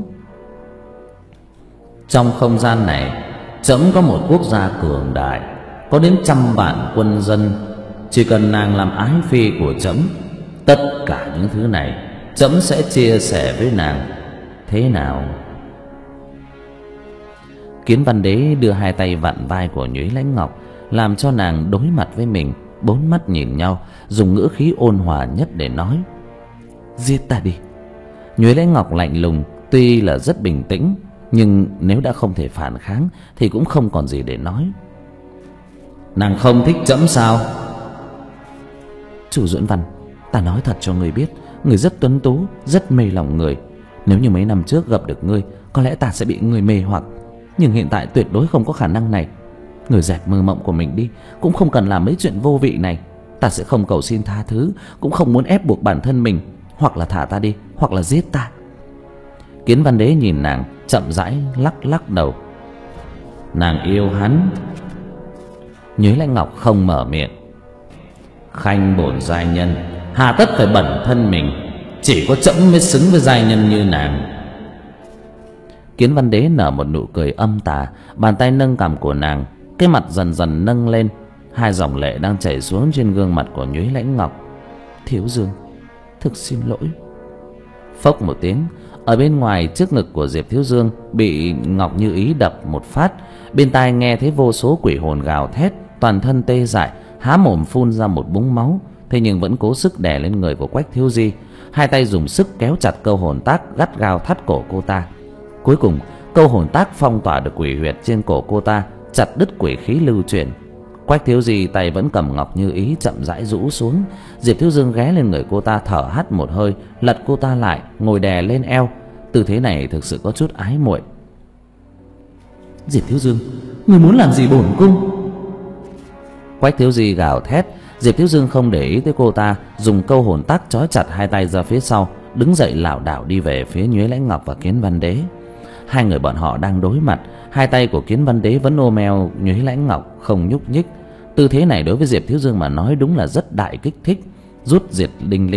Trong không gian này, chấm có một quốc gia cường đại, có đến trăm vạn quân dân. Chỉ cần nàng làm ái phi của chấm, tất cả những thứ này chấm sẽ chia sẻ với nàng. Thế nào? Kiến Văn Đế đưa hai tay vặn vai của Nhuế Lãnh Ngọc, làm cho nàng đối mặt với mình, bốn mắt nhìn nhau, dùng ngữ khí ôn hòa nhất để nói. Giết ta đi. Nhuế Lãnh Ngọc lạnh lùng, tuy là rất bình tĩnh, nhưng nếu đã không thể phản kháng thì cũng không còn gì để nói. Nàng không thích chấm sao? Chủ Duẫn Văn, ta nói thật cho người biết, người rất tuấn tú, rất mê lòng người. Nếu như mấy năm trước gặp được ngươi, có lẽ ta sẽ bị người mê hoặc, nhưng hiện tại tuyệt đối không có khả năng này. Người dẹp mơ mộng của mình đi, cũng không cần làm mấy chuyện vô vị này. Ta sẽ không cầu xin tha thứ, cũng không muốn ép buộc bản thân mình. Hoặc là thả ta đi, hoặc là giết ta. Kiến Văn Đế nhìn nàng, chậm rãi lắc lắc đầu. Nàng yêu hắn. Nhuế Lãnh Ngọc không mở miệng. Khanh bổn giai nhân, hà tất phải bẩn thân mình, chỉ có chấm mới xứng với giai nhân như nàng. Kiến Văn Đế nở một nụ cười âm tà, bàn tay nâng cằm của nàng, cái mặt dần dần nâng lên, hai dòng lệ đang chảy xuống trên gương mặt của Nhuế Lãnh Ngọc. Thiếu Dương, thực xin lỗi. Phốc một tiếng, ở bên ngoài trước ngực của Diệp Thiếu Dương bị Ngọc Như Ý đập một phát, bên tai nghe thấy vô số quỷ hồn gào thét, toàn thân tê dại, há mồm phun ra một búng máu, thế nhưng vẫn cố sức đè lên người của Quách Thiếu Di, hai tay dùng sức kéo chặt câu hồn tác, gắt gao thắt cổ cô ta. Cuối cùng, câu hồn tác phong tỏa được quỷ huyệt trên cổ cô ta, chặt đứt quỷ khí lưu chuyển. Quách Thiếu Di tay vẫn cầm Ngọc Như Ý chậm rãi rũ xuống. Diệp Thiếu Dương ghé lên người cô ta, thở hắt một hơi, lật cô ta lại, ngồi đè lên eo. Tư thế này thực sự có chút ái muội. Diệp Thiếu Dương, người muốn làm gì bổn cung? Quách Thiếu Di gào thét. Diệp Thiếu Dương không để ý tới cô ta, dùng câu hồn tác trói chặt hai tay ra phía sau, đứng dậy lảo đảo đi về phía Nhuế Lãnh Ngọc và Kiến Văn Đế. Hai người bọn họ đang đối mặt, hai tay của Kiến Văn Đế vẫn ôm eo Nhuế Lãnh Ngọc không nhúc nhích. Tư thế này đối với Diệp Thiếu Dương mà nói đúng là rất đại kích thích. Rút diệt linh linh,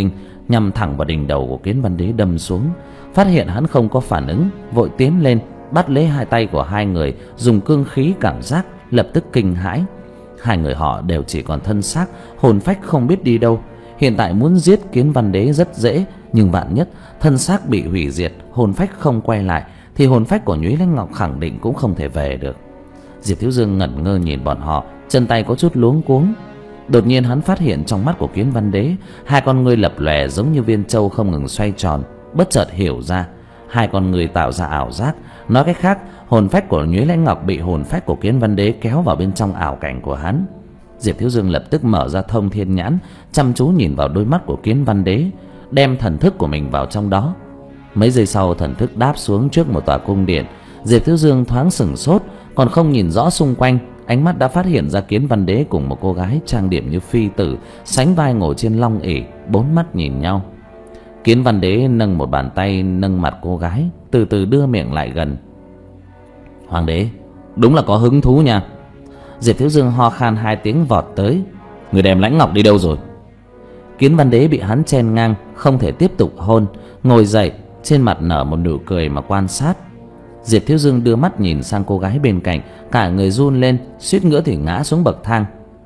nhằm thẳng vào đỉnh đầu của Kiến Văn Đế đâm xuống. Phát hiện hắn không có phản ứng, vội tiến lên bắt lấy hai tay của hai người, dùng cương khí cảm giác, lập tức kinh hãi. Hai người họ đều chỉ còn thân xác, hồn phách không biết đi đâu. Hiện tại muốn giết Kiến Văn Đế rất dễ, nhưng vạn nhất thân xác bị hủy diệt, hồn phách không quay lại, thì hồn phách của Nhuế Lãnh Ngọc khẳng định cũng không thể về được. Diệp Thiếu Dương ngẩn ngơ nhìn bọn họ, chân tay có chút luống cuống. Đột nhiên hắn phát hiện trong mắt của Kiến Văn Đế, hai con ngươi lập lòe giống như viên châu không ngừng xoay tròn. Bất chợt hiểu ra, hai con người tạo ra ảo giác. Nói cách khác, hồn phách của Nhuế Lãnh Ngọc bị hồn phách của Kiến Văn Đế kéo vào bên trong ảo cảnh của hắn. Diệp Thiếu Dương lập tức mở ra thông thiên nhãn, chăm chú nhìn vào đôi mắt của Kiến Văn Đế, đem thần thức của mình vào trong đó. Mấy giây sau, thần thức đáp xuống trước một tòa cung điện. Diệp Thiếu Dương thoáng sửng sốt, còn không nhìn rõ xung quanh, ánh mắt đã phát hiện ra Kiến Văn Đế cùng một cô gái trang điểm như phi tử, sánh vai ngồi trên long ỷ, bốn mắt nhìn nhau. Kiến Văn Đế nâng một bàn tay nâng mặt cô gái, từ từ đưa miệng lại gần. Hoàng đế, đúng là có hứng thú nha. Diệp Thiếu Dương ho khan hai tiếng vọt tới. Người đem Lãnh Ngọc đi đâu rồi? Kiến Văn Đế bị hắn chen ngang, không thể tiếp tục hôn, ngồi dậy, trên mặt nở một nụ cười mà quan sát. Diệp Thiếu Dương đưa mắt nhìn sang cô gái bên cạnh, cả người run lên, suýt nữa thì ngã xuống bậc thang.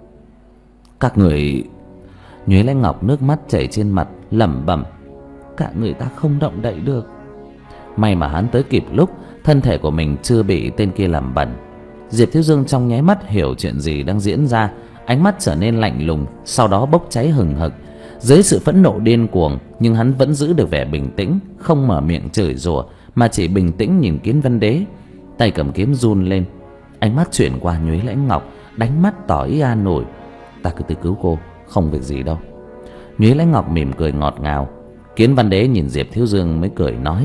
Các người... Nhuế Lãnh Ngọc nước mắt chảy trên mặt, lẩm bẩm. Cả người ta không động đậy được. May mà hắn tới kịp lúc, thân thể của mình chưa bị tên kia làm bẩn. Diệp Thiếu Dương trong nháy mắt hiểu chuyện gì đang diễn ra, ánh mắt trở nên lạnh lùng, sau đó bốc cháy hừng hực. Dưới sự phẫn nộ điên cuồng, nhưng hắn vẫn giữ được vẻ bình tĩnh, không mở miệng chửi rủa, mà chỉ bình tĩnh nhìn Kiến Văn Đế. Tay cầm kiếm run lên, ánh mắt chuyển qua Nhuế Lãnh Ngọc, đánh mắt tỏ ý an ủi. Ta cứ tự cứu cô, không việc gì đâu. Nhuế Lãnh Ngọc mỉm cười ngọt ngào. Kiến Văn Đế nhìn Diệp Thiếu Dương mới cười nói.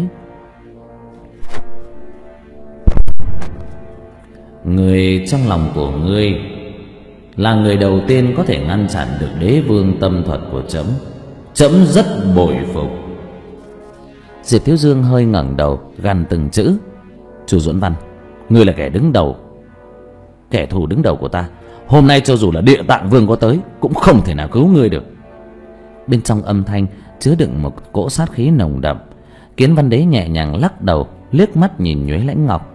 Người trong lòng của ngươi là người đầu tiên có thể ngăn chặn được đế vương tâm thuật của trẫm. Trẫm rất bội phục. Diệp Thiếu Dương hơi ngẩng đầu, gằn từng chữ. Chu Duẫn Văn, ngươi là kẻ đứng đầu, kẻ thù đứng đầu của ta. Hôm nay cho dù là Địa Tạng Vương có tới, cũng không thể nào cứu ngươi được. Bên trong âm thanh chứa đựng một cỗ sát khí nồng đậm. Kiến Văn Đế nhẹ nhàng lắc đầu, liếc mắt nhìn Nhuế Lãnh Ngọc.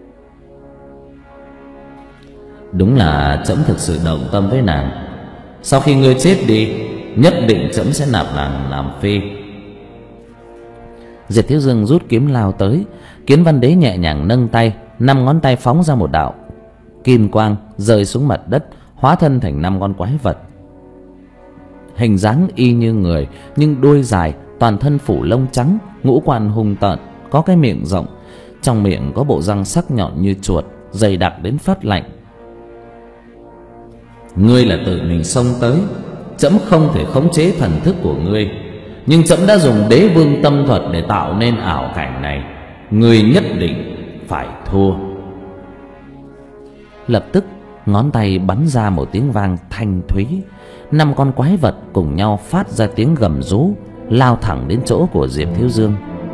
Đúng là trẫm thực sự động tâm với nàng. Sau khi ngươi chết đi, nhất định trẫm sẽ nạp nàng làm phi. Diệp Thiếu Dương rút kiếm lao tới. Kiến Văn Đế nhẹ nhàng nâng tay, năm ngón tay phóng ra một đạo kim quang rơi xuống mặt đất, hóa thân thành năm con quái vật. Hình dáng y như người, nhưng đuôi dài, toàn thân phủ lông trắng, ngũ quan hung tợn, có cái miệng rộng, trong miệng có bộ răng sắc nhọn như chuột, dày đặc đến phát lạnh. Ngươi là tự mình xông tới, trẫm không thể khống chế thần thức của ngươi, nhưng trẫm đã dùng đế vương tâm thuật để tạo nên ảo cảnh này. Ngươi nhất định phải thua. Lập tức ngón tay bắn ra một tiếng vang thanh thúy. Năm con quái vật cùng nhau phát ra tiếng gầm rú, lao thẳng đến chỗ của Diệp Thiếu Dương.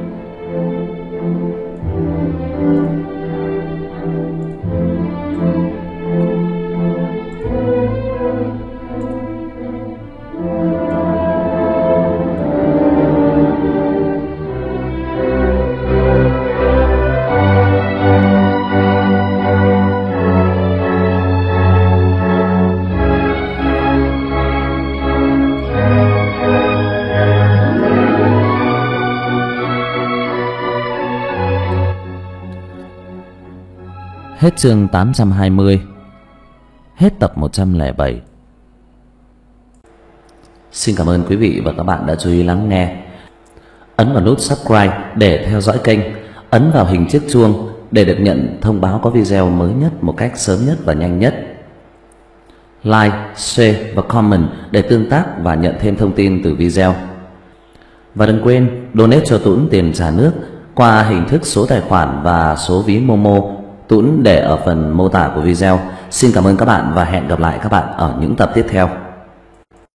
Hết chương tám trăm hai mươi. Hết tập một trăm lẻ bảy. Xin cảm ơn quý vị và các bạn đã chú ý lắng nghe. Ấn vào nút subscribe để theo dõi kênh. Ấn vào hình chiếc chuông để được nhận thông báo có video mới nhất một cách sớm nhất và nhanh nhất. Like, share và comment để tương tác và nhận thêm thông tin từ video. Và đừng quên donate cho Tuấn tiền trả nước qua hình thức số tài khoản và số ví Momo. Tuấn để ở phần mô tả của video. Xin cảm ơn các bạn và hẹn gặp lại các bạn ở những tập tiếp theo.